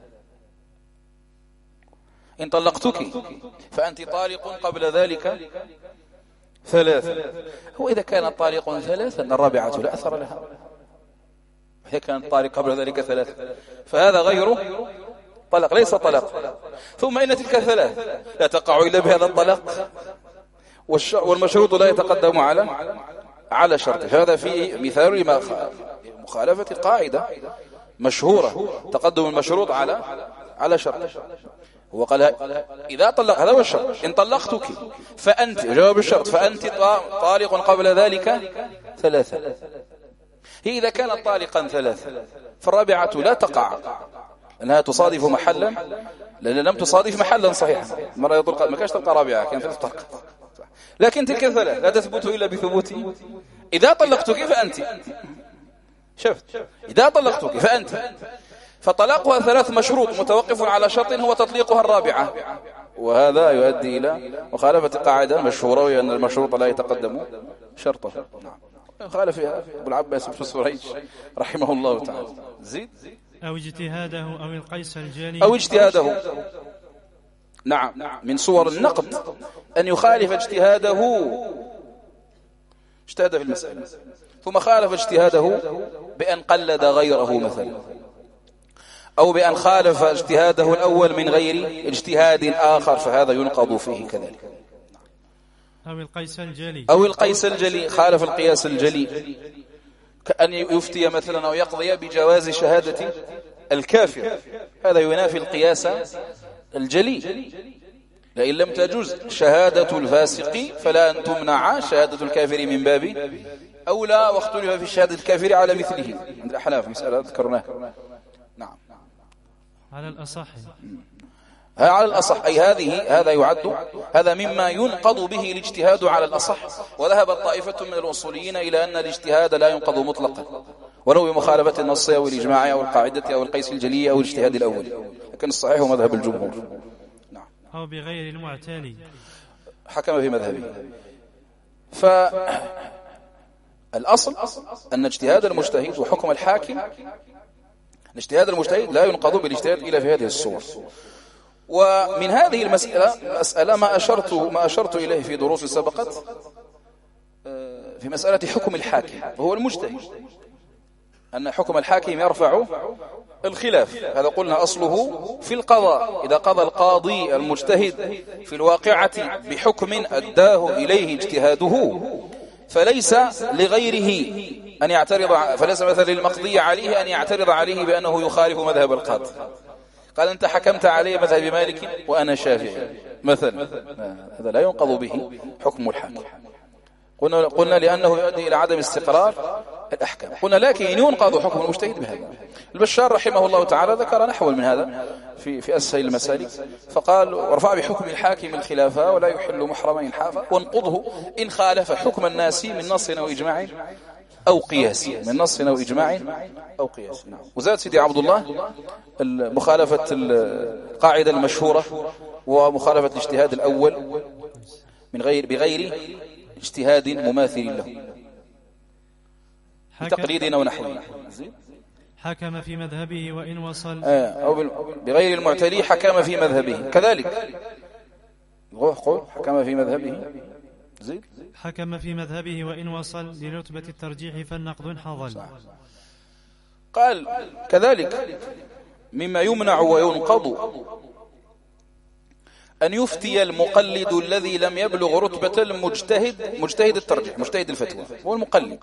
إن طلقتك فأنت طالق قبل ذلك ثلاثا. هو إذا كان طالق ثلاثا الرابعة لا أثر لها، إذا كان طالق قبل ذلك ثلاثا فهذا غير طلق، ليس طلق. ثم إن تلك الثلاث لا تقع إلا بهذا الطلاق، والمشروط لا يتقدم على شرط. هذا في مثال مخالفة قاعدة مشهورة، تقدم المشروط على شرط. هو قال إذا طلق، هذا هو الشرط، إن طلقتك فأنت، جواب الشرط، فأنت طالق قبل ذلك ثلاثة. هي إذا كانت طالقا ثلاثة فالرابعة لا تقع، لأنها تصادف محلا، لأن لم تصادف محلا صحيحا. مرة يطلق ما كانش تلقى رابعة، كان ثلاث طلق، لكن تلك الثلاث لا تثبت إلا بثبوت إذا طلقتك فأنت. شفت، إذا طلقتك فأنت، فطلاقها ثلاث مشروط متوقف على شرط هو تطليقها الرابعة، وهذا يؤدي إلى مخالفة قاعدة مشهورة، وهي أن المشروط لا يتقدم شرطه. خالف فيها أبو العباس بن سريج رحمه الله تعالى. زيد أو اجتهاده أو القيس الجلي، أو اجتهاده. نعم، من صور النقد أن يخالف اجتهاده، اجتهد في المسألة ثم خالف اجتهاده بأن قلد غيره مثلا، أو بأن خالف اجتهاده الأول من غير اجتهاد آخر، فهذا ينقض فيه كذلك. أو القيس الجلي، أو القيس الجلي، خالف القياس الجلي كأن يفتي مثلا أو يقضي بجواز شهادة الكافر، هذا ينافي القياس الجلي. لئن لم تجوز شهادة الفاسق فلا أن تمنع شهادة الكافر من باب أولى، واختلف في شهادة الكافر على مثله عند الأحناف، مسألة ذكرناها. نعم على الأصح. على الأصح، أي هذا يعد، هذا مما ينقض به الاجتهاد على الأصح. وذهب طائفة من الأصوليين إلى أن الاجتهاد لا ينقض مطلقا، ولو بمخالفة النص أو الإجماع أو القاعدة أو القيس الجلي أو الاجتهاد الأول، لكن الصحيح هو مذهب الجمهور. نعم. أو بغير المعتلي حكم في مذهبه. فالأصل أن اجتهاد المجتهد وحكم الحاكم، الاجتهاد المجتهد لا ينقض بالاجتهاد إلا في هذه الصور. ومن هذه المسألة ما أشرت إليه في دروس سبقت في مسألة حكم الحاكم وهو المجتهد، أن حكم الحاكم يرفع الخلاف. هذا قلنا أصله في القضاء، إذا قضى القاضي المجتهد في الواقعة بحكم أداه إليه اجتهاده فليس لغيره أن يعترض، فليس مثلا للمقضي عليه أن يعترض عليه بأنه يخالف مذهب القاضي. قال أنت حكمت عليه مذهب مالك وأنا شافعي مثلا، هذا لا ينقض به حكم الحاكم. قلنا لأنه يؤدي إلى عدم استقرار الأحكام. قلنا لكن ينقض حكم المجتهد بهذا. البشار رحمه الله تعالى ذكر نحو من هذا في أسهل المسالك، فقال وارفع بحكم الحاكم الخلافة ولا يحل محرمين حافا، وانقضه إن خالف حكم الناس من نص أو إجماع أو قياس، من نص أو إجماع أو قياس. وزاد سيدي عبد الله مخالفة القاعدة المشهورة ومخالفة الاجتهاد الأول بغير اجتهاد مماثل له بتقليدنا ونحوه. حكم في مذهبه وإن وصل أو بغير المعتلي حكم في مذهبه كذلك. حكم في مذهبه زيد حكم في مذهبه وإن وصل لرتبة الترجيح فالنقض حظل. قال كذلك مما يمنع وينقض أن يفتي المقلد الذي لم يبلغ رتبة مجتهد الترجيح، مجتهد الفتوى هو المقلد.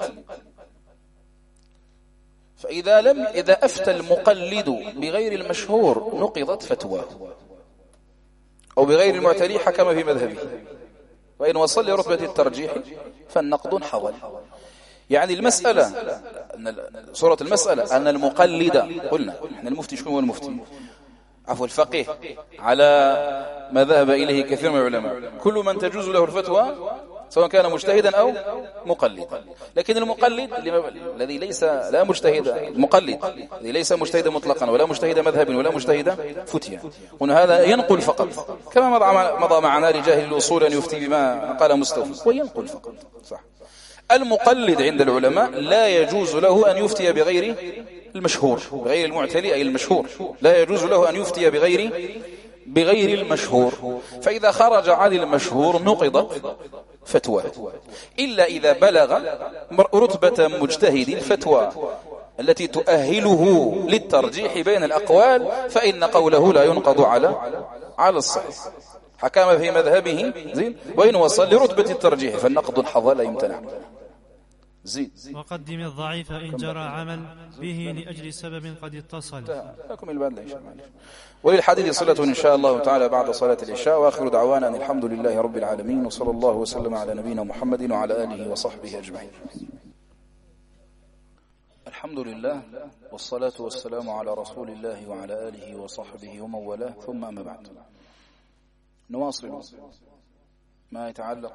إذا أفتى المقلد بغير المشهور نقضت فتواه، أو بغير المعتلي حكم في مذهبه وإن وصل لرتبة الترجيح فالنقض حظل. يعني المسألة صورة المسألة أن المقلد، قلنا أن المفتي شو هو المفتي؟ عفوا الفقيه على ما ذهب إليه كثير من العلماء، كل من تجوز له الفتوى سواء كان مجتهدا أو مقلدا. لكن المقلد الذي ليس لا مجتهد، المقلد الذي ليس مجتهدا مطلقا ولا مجتهد مذهب ولا مجتهد فتيا، هنا هذا ينقل فقط، كما مضى معنا لجاهل الأصول أن يفتي بما قال مستوفي وينقل فقط. صح. المقلد عند العلماء لا يجوز له أن يفتي بغير المشهور، بغير المعتلي أي المشهور، لا يجوز له أن يفتي بغير المشهور. فإذا خرج عن المشهور نقضت فتوى، إلا إذا بلغ رتبة مجتهد الفتوى التي تؤهله للترجيح بين الأقوال فإن قوله لا ينقض على الصحيح. حكم في مذهبه زين وإن وصل لرتبة الترجيح فالنقض حظل لا يمتنع. وقدم الضعيف إن جرى عمل به لأجل سبب قد اتصل. لكم البعد إن شاء الله. وللحديث صلة إن شاء الله تعالى بعد صلاة العشاء. وآخر دعوانا أن الحمد لله رب العالمين، وصلى الله وسلم على نبينا محمد وعلى آله وصحبه أجمعين. الحمد لله والصلاة والسلام على رسول الله وعلى آله وصحبه ومن والاه، ثم أما بعد. نواصل ما يتعلق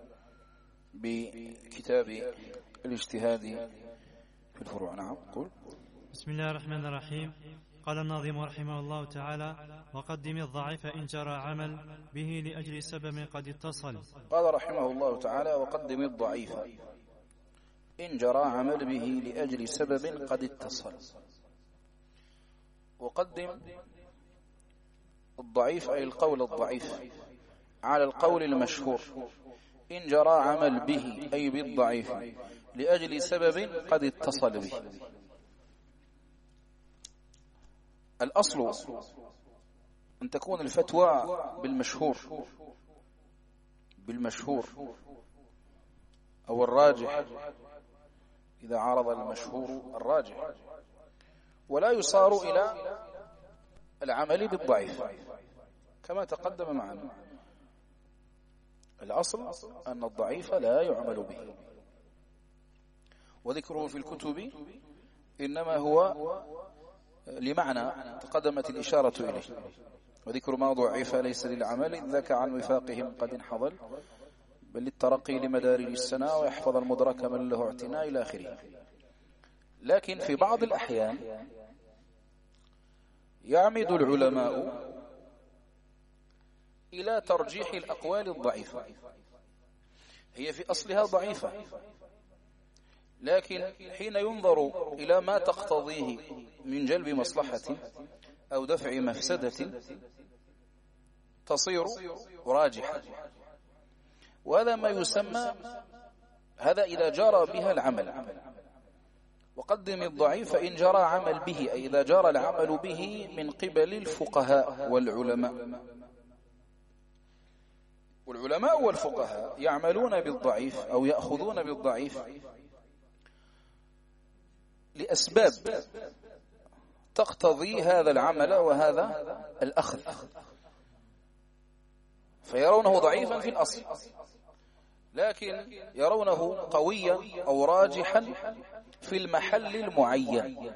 بكتاب الاجتهاد في الفروع. نعم قول. بسم الله الرحمن الرحيم. قال الناظم رحمه الله تعالى: وقدم الضعيف إن جرى عمل به لأجل سبب قد اتصل. قال رحمه الله تعالى: وقدم الضعيف إن جرى عمل به لأجل سبب قد اتصل. وقدم الضعيف أي القول الضعيف على القول المشهور، إن جرى عمل به أي بالضعيف لأجل سبب قد اتصل به. الأصل أن تكون الفتوى بالمشهور أو الراجح إذا عارض المشهور الراجح، ولا يصار إلى العمل بالضعيف كما تقدم معنا. الأصل أن الضعيف لا يعمل به، وذكره في الكتب إنما هو لمعنى تقدمت الإشارة إليه، وذكر ما ضعف ليس للعمل ذاك عن وفاقهم قد انحضل، بل للترقي لمدارج السنة ويحفظ المدرك من له اعتناء إلى آخره. لكن في بعض الأحيان يعمد العلماء إلى ترجيح الأقوال الضعيفة، هي في أصلها ضعيفة، لكن حين ينظر إلى ما تقتضيه من جلب مصلحة أو دفع مفسدة تصير راجحة، وهذا ما يسمى، هذا إذا جرى بها العمل. وقدم الضعيف فإن جرى عمل به، أي إذا جرى العمل به من قبل الفقهاء والعلماء. والعلماء والفقهاء يعملون بالضعيف أو يأخذون بالضعيف لأسباب تقتضي هذا العمل وهذا الأخذ، فيرونه ضعيفا في الأصل، لكن يرونه قويا أو راجحا في المحل المعين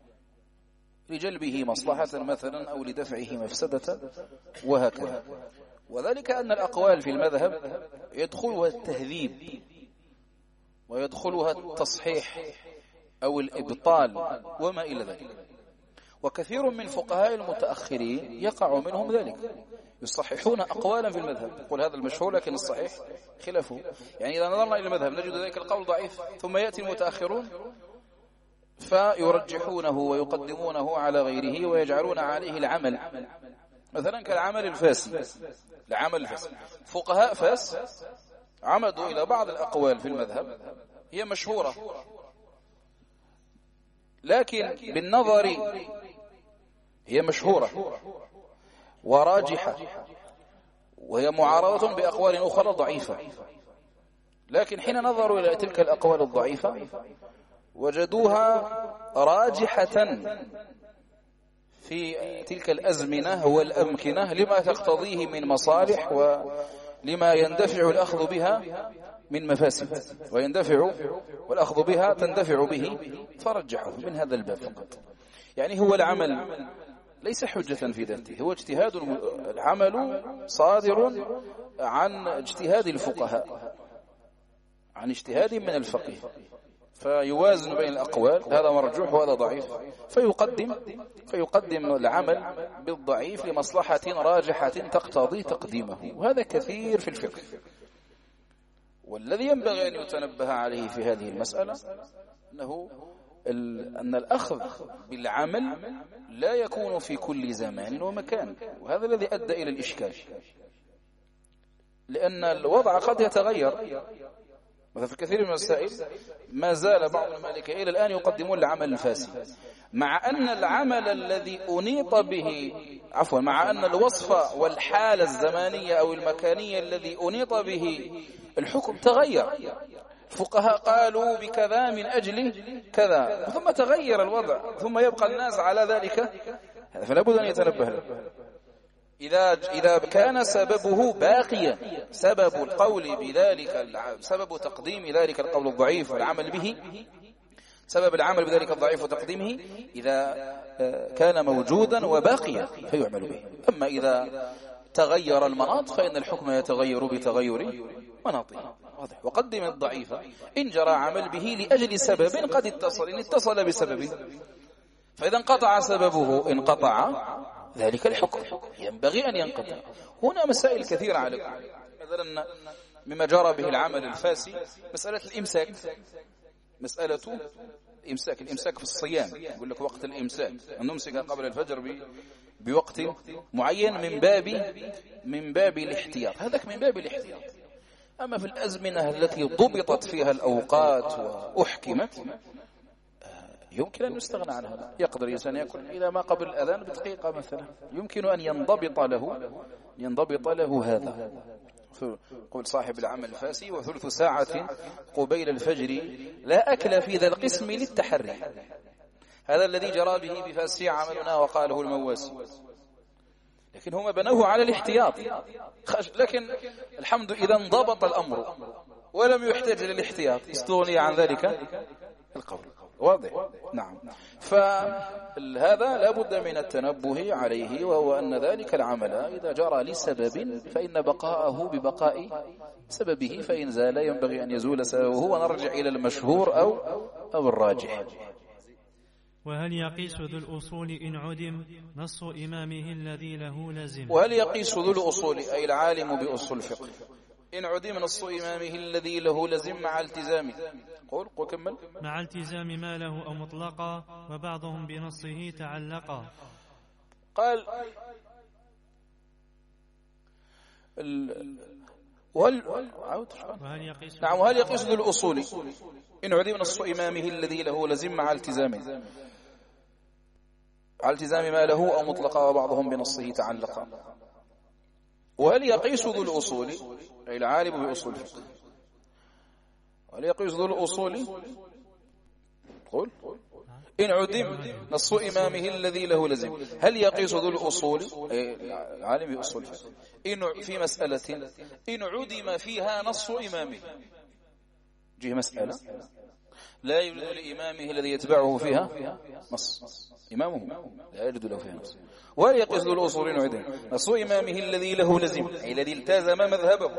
لجلبه مصلحة مثلا أو لدفعه مفسدة وهكذا. وذلك أن الأقوال في المذهب يدخلها التهذيب ويدخلها التصحيح أو الإبطال وما إلى ذلك، وكثير من فقهاء المتأخرين يقع منهم ذلك، يصححون أقوالا في المذهب، يقول هذا المشهور لكن الصحيح خلافه. يعني إذا نظرنا إلى المذهب نجد ذلك القول ضعيف، ثم يأتي المتأخرون فيرجحونه ويقدمونه على غيره ويجعلون عليه العمل، مثلا كالعمل الفاسي. العمل الفاسي فقهاء فاس عمدوا إلى بعض الأقوال في المذهب هي مشهورة، لكن بالنظر هي مشهورة وراجحة، وهي معارضة بأقوال أخرى ضعيفة، لكن حين نظروا إلى تلك الأقوال الضعيفة وجدوها راجحة في تلك الأزمنة والأمكنة لما تقتضيه من مصالح ولما يندفع الأخذ بها من مفاسد، ويندفع والأخذ بها تندفع به، فرجحه من هذا الباب فقط. يعني هو العمل ليس حجة في ذاته، هو اجتهاد، العمل صادر عن اجتهاد الفقهاء، عن اجتهاد من الفقه، فيوازن بين الأقوال، هذا مرجوح وهذا ضعيف، فيقدم العمل بالضعيف لمصلحة راجحة تقتضي تقديمه، وهذا كثير في الفقه. والذي ينبغي أن يتنبه عليه في هذه المسألة أن الأخذ بالعمل لا يكون في كل زمان ومكان، وهذا الذي أدى إلى الإشكال، لأن الوضع قد يتغير. مثلا في كثير من المسائل ما زال بعض المالكية إلى الآن يقدمون العمل الفاسد، مع أن العمل الذي أنيط به مع أن الوصف والحالة الزمانية أو المكانية الذي أنيط به الحكم تغير. الفقهاء قالوا بكذا من أجل كذا، ثم تغير الوضع، ثم يبقى الناس على ذلك، فلا بد أن يتنبه له. إذا كان سببه باقيا، سبب القول بذلك، سبب تقديم ذلك القول الضعيف والعمل به، سبب العمل بذلك الضعيف وتقديمه إذا كان موجودا وباقيا فيعمل به. أما إذا تغير المناط فإن الحكم يتغير بتغير مناطه. وقدم الضعيف إن جرى عمل به لأجل سبب قد اتصل بسبب، فإذا انقطع سببه انقطع ذلك الحكم، ينبغي أن ينقطع. هنا مسائل كثيرة عليكم، مثلا مما جرى به العمل الفاسي مسألة الإمساك، مسألة الإمساك في الصيام، يقول لك وقت الإمساك أن نمسك قبل الفجر بوقت معين من باب الاحتياط، هذاك من باب الاحتياط. أما في الأزمنة التي ضبطت فيها الأوقات وأحكمت يمكن أن يستغنى عنها، يقدر الإنسان يأكل إلى ما قبل الأذان بدقيقة مثلا، يمكن أن ينضبط له هذا، قول صاحب العمل الفاسي وثلث ساعة قبيل الفجر لا أكل في ذا القسم للتحري. هذا الذي جرى به بفاسي عملنا وقاله المواسي، لكن هم بنوه على الاحتياط، لكن الحمد إذا انضبط الأمر ولم يحتاج للاحتياط استغني عن ذلك القول. واضح؟ نعم. فهذا لا بد من التنبه عليه، وهو أن ذلك العمل إذا جرى لسبب فإن بقاءه ببقاء سببه، فإن زال ينبغي أن يزول سببه، ونرجع إلى المشهور أو الراجح. وهل يقيس ذو الأصول إن عدم نص إمامه الذي له لازم؟ وهل يقيس ذو الأصول أي العالم بأصول الفقه إن عدم نص إمامه الذي له لازم مع التزامه؟ قول كمل. مع التزام ما له أو مطلقا وبعضهم بنصه تعلقا. قال وهل يقيس ذو الأصول إن عدم نص إمامه الذي له لازم مع التزامه، على التزام ما له أو مطلقا وبعضهم بنصه تعلقا. وهل يقيس ذو الأصول أي العالم بأصول الفقه، وهل يقيس ذو الأصول قول إن عدم نص إمامه الذي له لازم، هل يقيس ذو الأصول أي العالم بأصول الفقه إن في مسألة إن عدم فيها نص إمامه، جه مسألة لا يوجد لإمامه الذي يتبعه فيها نص، إمامه لا يجد له فيها نص، وهل يقيس ذو الأصول إن عدم نص إمامه الذي له لازم أي الذي التزم مذهبه.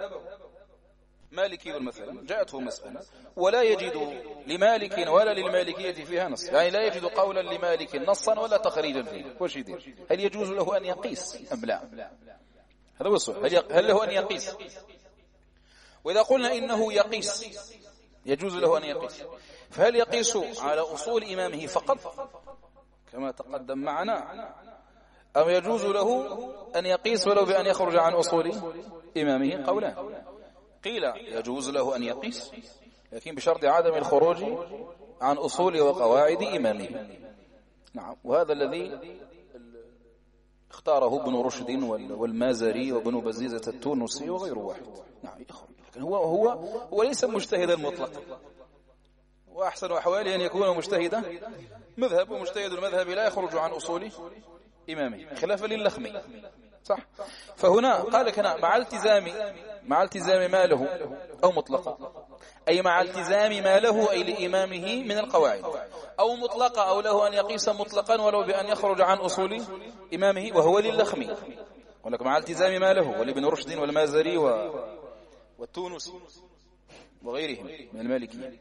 مالكي مثلا جاءته مسألة ولا يجد لمالك ولا للمالكية فيها نص، يعني لا يجد قولا لمالك نصا ولا تخريجا فيه، وش يدير؟ هل يجوز له أن يقيس أم لا؟ هذا هو السؤال، هل له أن يقيس؟ وإذا قلنا إنه يقيس يجوز له أن يقيس، فهل يقيس على أصول إمامه فقط كما تقدم معنا، أو يجوز له أن يقيس ولو بأن يخرج عن أصول إمامه؟ قولان. قيل يجوز له أن يقيس لكن بشرط عدم الخروج عن أصول وقواعد إمامه. نعم، وهذا الذي اختاره ابن رشد والمازري وابن بزيزة التونسي وغير واحد. نعم، لكن هو ليس مجتهدا مطلقا، وأحسن أحواله أن يكون مجتهدا مذهب، ومجتهد المذهب لا يخرج عن أصول إمامه خلافا للخمي، صح؟ فهنا قال كنا مع التزام ما له أو مطلقا، أي مع التزام ما له أي لإمامه من القواعد، أو مطلقا أو له أن يقيس مطلقا ولو بأن يخرج عن أصول إمامه، وهو للخمي. ولكن مع التزام ما له ولابن رشد والمازري والتونسي وغيرهم من المالكية،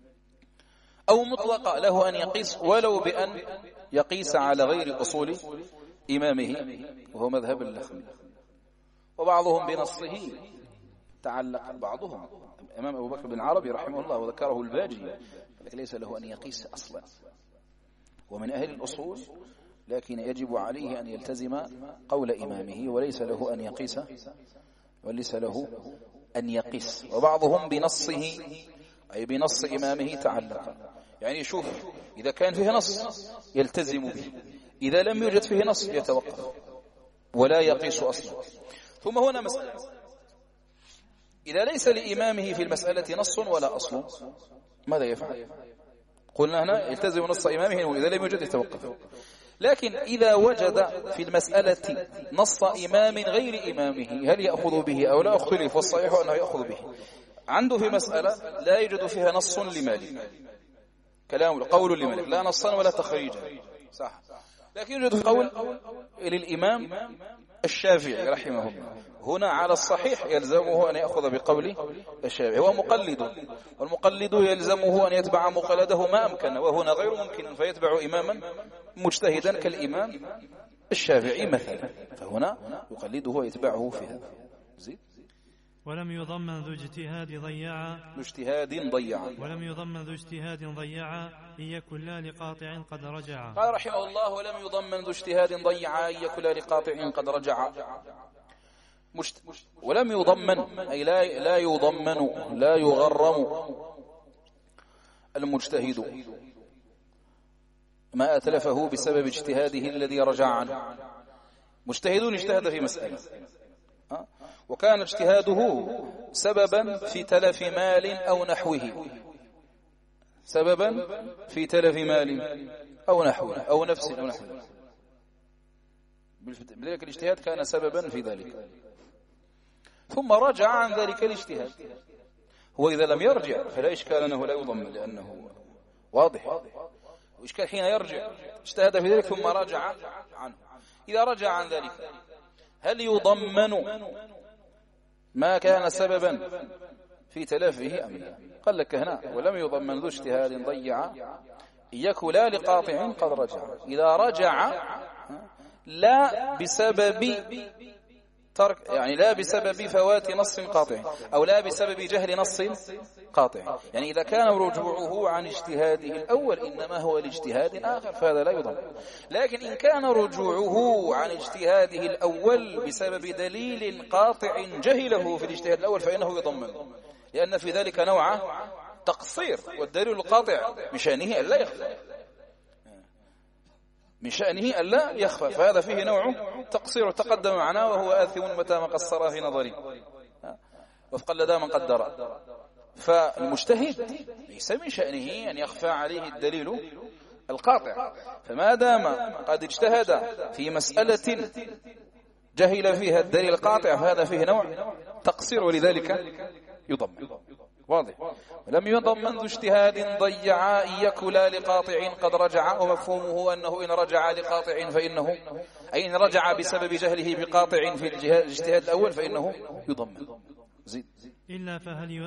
أو مطلقا له أن يقيس ولو بأن يقيس على غير أصول إمامه، وهو مذهب اللخمي. وبعضهم بنصه تعلق، بعضهم أمام أبو بكر بن عربي رحمه الله وذكره الباجي، لكن ليس له أن يقيس أصلا، ومن أهل الأصول، لكن يجب عليه أن يلتزم قول إمامه وليس له أن يقيس. وبعضهم بنصه أي بنص إمامه تعلق، يعني شوف إذا كان فيه نص يلتزم به، إذا لم يوجد فيه نص يتوقف ولا يقيس أصلا. ثم هنا مسألة، إذا ليس لإمامه في المسألة نص ولا أصل ماذا يفعل؟ قلنا هنا يلتزم نص إمامه، وإذا لم يوجد يتوقف. لكن إذا وجد في المسألة نص إمام غير إمامه هل يأخذ به أو لا؟ اختلف، والصحيح أنه يأخذ به. عنده في مسألة لا يوجد فيها نص لمالك، قول لمالك لا نصا ولا تخريجا، صح، لكن يوجد قول للإمام الشافعي رحمه الله، هنا على الصحيح يلزمه أن يأخذ بقول الشافعي، هو مقلد، والمقلد يلزمه أن يتبع مقلده ما أمكن، وهنا غير ممكن فيتبع إماما مجتهدا كالإمام الشافعي مثلا، فهنا يقلده ويتبعه في هذا. زيد. ولم يضمن ذو اجتهاد ضيعا إن يكن لا لقاطع قد رجع. قال رحمه الله ولم يضمن ذو اجتهاد ضيعا إن يكن لا لقاطع قد رجع. ولم يضمن أي لا يضمن لا يغرم المجتهد ما أتلفه بسبب اجتهاده الذي رجع عنه. مجتهد اجتهد في مسألة وكان اجتهاده سببا في تلف مال أو نحوه، سببا في تلف مال أو نحوه أو نفس أو نحوه، بذلك الاجتهاد كان سببا في ذلك، ثم رجع عن ذلك الاجتهاد. هو إذا لم يرجع فلا إشكال أنه لا يضمن، لأنه واضح. وإشكال حين يرجع اجتهد في ذلك ثم رجع عنه. إذا رجع عن ذلك هل يضمن ما كان سببا في تلفه أم لا؟ قال لك هنا ولم يضمن ذو اجتهاد ضيع يكن لا لقاطع قد رجع. إذا رجع لا بسبب ترك، يعني لا بسبب فوات نص قاطع أو لا بسبب جهل نص قاطع، يعني إذا كان رجوعه عن اجتهاده الأول إنما هو لاجتهاد آخر فهذا لا يضمن. لكن إن كان رجوعه عن اجتهاده الأول بسبب دليل قاطع جهله في الاجتهاد الأول فإنه يضمن، لأن في ذلك نوع تقصير، والدليل القاطع من شأنه ألا يخفى، من شأنه ألا يخفى، فهذا فيه نوع تقصير تقدم معنا، وهو آثم متى ما قصر في نظري وفق لدى من قدر. فالمجتهد ليس من شأنه أن يخفى عليه الدليل القاطع، فما دام قد اجتهد في مسألة جهل فيها الدليل القاطع فهذا فيه نوع تقصير، ولذلك يضمن. واضح. لم يضمن ذو اجتهاد ضيع يكلا لقاطع قد رجع، ومفهومه أنه إن رجع لقاطع فإنه أي إن رجع بسبب جهله بقاطع في الاجتهاد الأول فإنه يضمن. زيد. إلا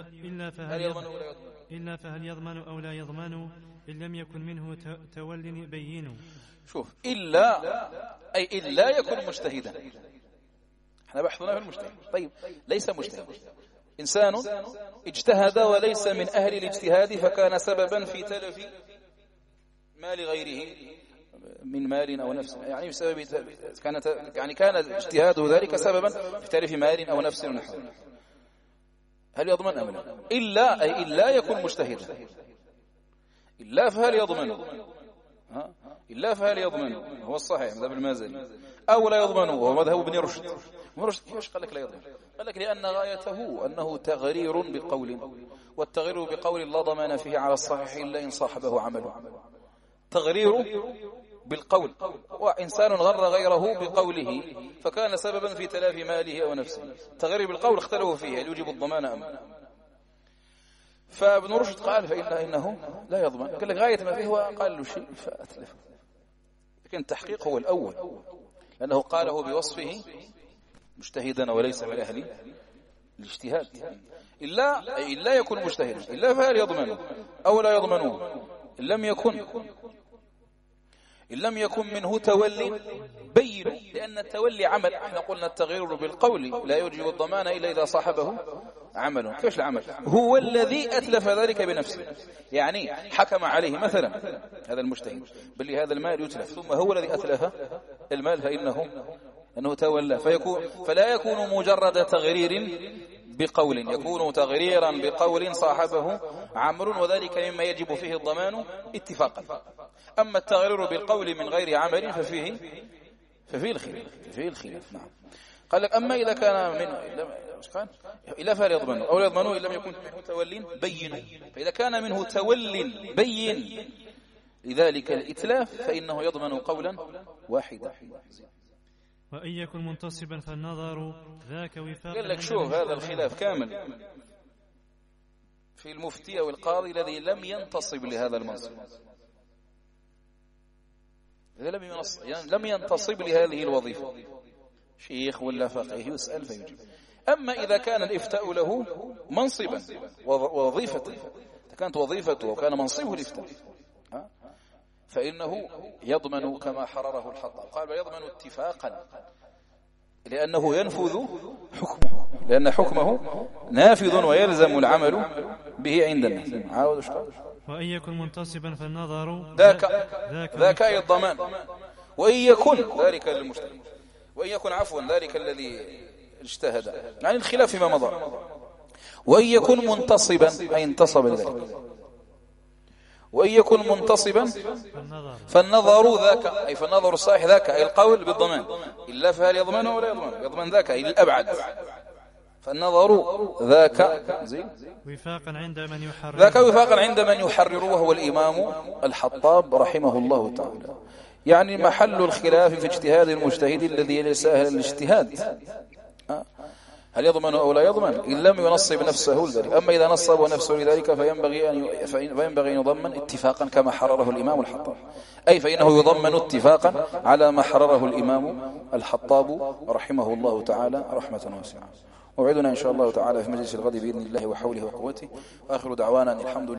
فهل يضمن أو لا يضمن إن لم يكن منه تول بين. شوف، أي إلا يكن مجتهدا. احنا بحثنا في المجتهد. طيب ليس مجتهد، إنسان اجتهد وليس من أهل الاجتهاد فكان سببا في تلف مال غيره من مال أو نفس، يعني بسبب كان اجتهاده ذلك سببا في تلف مال أو نفس ونحوه، هل يضمن أم لا؟ إلا يكون مجتهدا. إلا فهل يضمن؟ إلا فهل يضمن؟ هو الصحيح مذهب المازري، أو لا يضمن وهو مذهب ابن رشد. ابن رشد كيف قال لك لا يضمن؟ قال لك لأن غايته أنه تغرير بقول، والتغرير بقول لا ضمان فيه على الصحيح إلا إن صاحبه عمله. تغرير بالقول، وإنسان غر غيره بقوله فكان سببا في تلاف ماله أو نفسه. تغرير بالقول اختلفوا فيه هل يجب الضمان أم لا. فابن رشد قال فإنه لا يضمن. قال لك غاية ما فيه هو قال له شيء فأتلفه، لكن التحقيق هو الأول، لأنه قاله بوصفه مجتهدا وليس من أهل الاجتهاد. إلا يكون مجتهدا. إلا فهل يضمنه أو لا يضمنه إن لم يكن منه تولي بين، لأن التولي عمل. احنا قلنا التغيير بالقول لا يوجب الضمان إلا إذا صاحبه عمل. كيف العمل؟ هو الذي أتلف ذلك بنفسه، يعني حكم عليه مثلا هذا المجتهد بل هذا المال يتلف، ثم هو الذي أتلف المال فإنه تولى، فلا يكون مجرد تغرير بقول، يكون تغريرا بقول صاحبه عمل، وذلك مما يجب فيه الضمان اتفاقا. أما التغرير بالقول من غير عمل ففيه الخلاف. نعم. قال لك أما إذا كان من إلا فهل يضمنه أو لا يضمنه إن لم يكن منه تول بين، فإذا كان منه تول بين لذلك الإتلاف فإنه يضمن قولا واحدا. وإن يكن منتصبا فالنظر ذاك وفاق. قال لك شوف هذا الخلاف كامل في المفتي أو القاضي الذي لم ينتصب لهذا المنصب، لم ينتصب لهذه الوظيفة، شيخ ولا فقيه يسأل فيجيب. أما إذا كان الإفتاء له منصبا ووظيفة، كانت وظيفته وكان منصبه الإفتاء فإنه يضمن كما حرره الحطاب. قال يضمن اتفاقا لأنه ينفذ حكمه، لأن حكمه نافذ ويلزم العمل به عند الناس. عاود ايش قال؟ وإن يكن منتصبا فالنظر ذاك أي الضمان. وإن يكن ذلك للمجتهد، وإن يكن عفوا ذلك الذي اجتهد، يعني الخلاف فيما مضى. وإن يكن منتصبا أي انتصب لذلك، وإن يكن منتصبا فالنظر ذاك، أي فالنظر الصحيح ذاك، أي القول بالضمان، إلا فهل يضمنه ولا يضمن؟ يضمن ذاك، أي الأبعد. فالنظر ذاك وفاقا عند من يحرر، ذاك وفاقا عند من يحرر، وهو الإمام الحطاب رحمه الله تعالى. يعني محل الخلاف في اجتهاد المجتهد الذي ليس أهل الاجتهاد، هل يضمن أو لا يضمن إن لم ينصب نفسه لذلك. أما إذا نصب نفسه لذلك فينبغي أن يضمن اتفاقا كما حرره الإمام الحطاب، أي فإنه يضمن اتفاقا على ما حرره الإمام الحطاب رحمه الله تعالى رحمة واسعة. موعدنا إن شاء الله تعالى في مجلس الغد بإذن الله وحوله وقوته، وآخر دعوانا الحمد لله.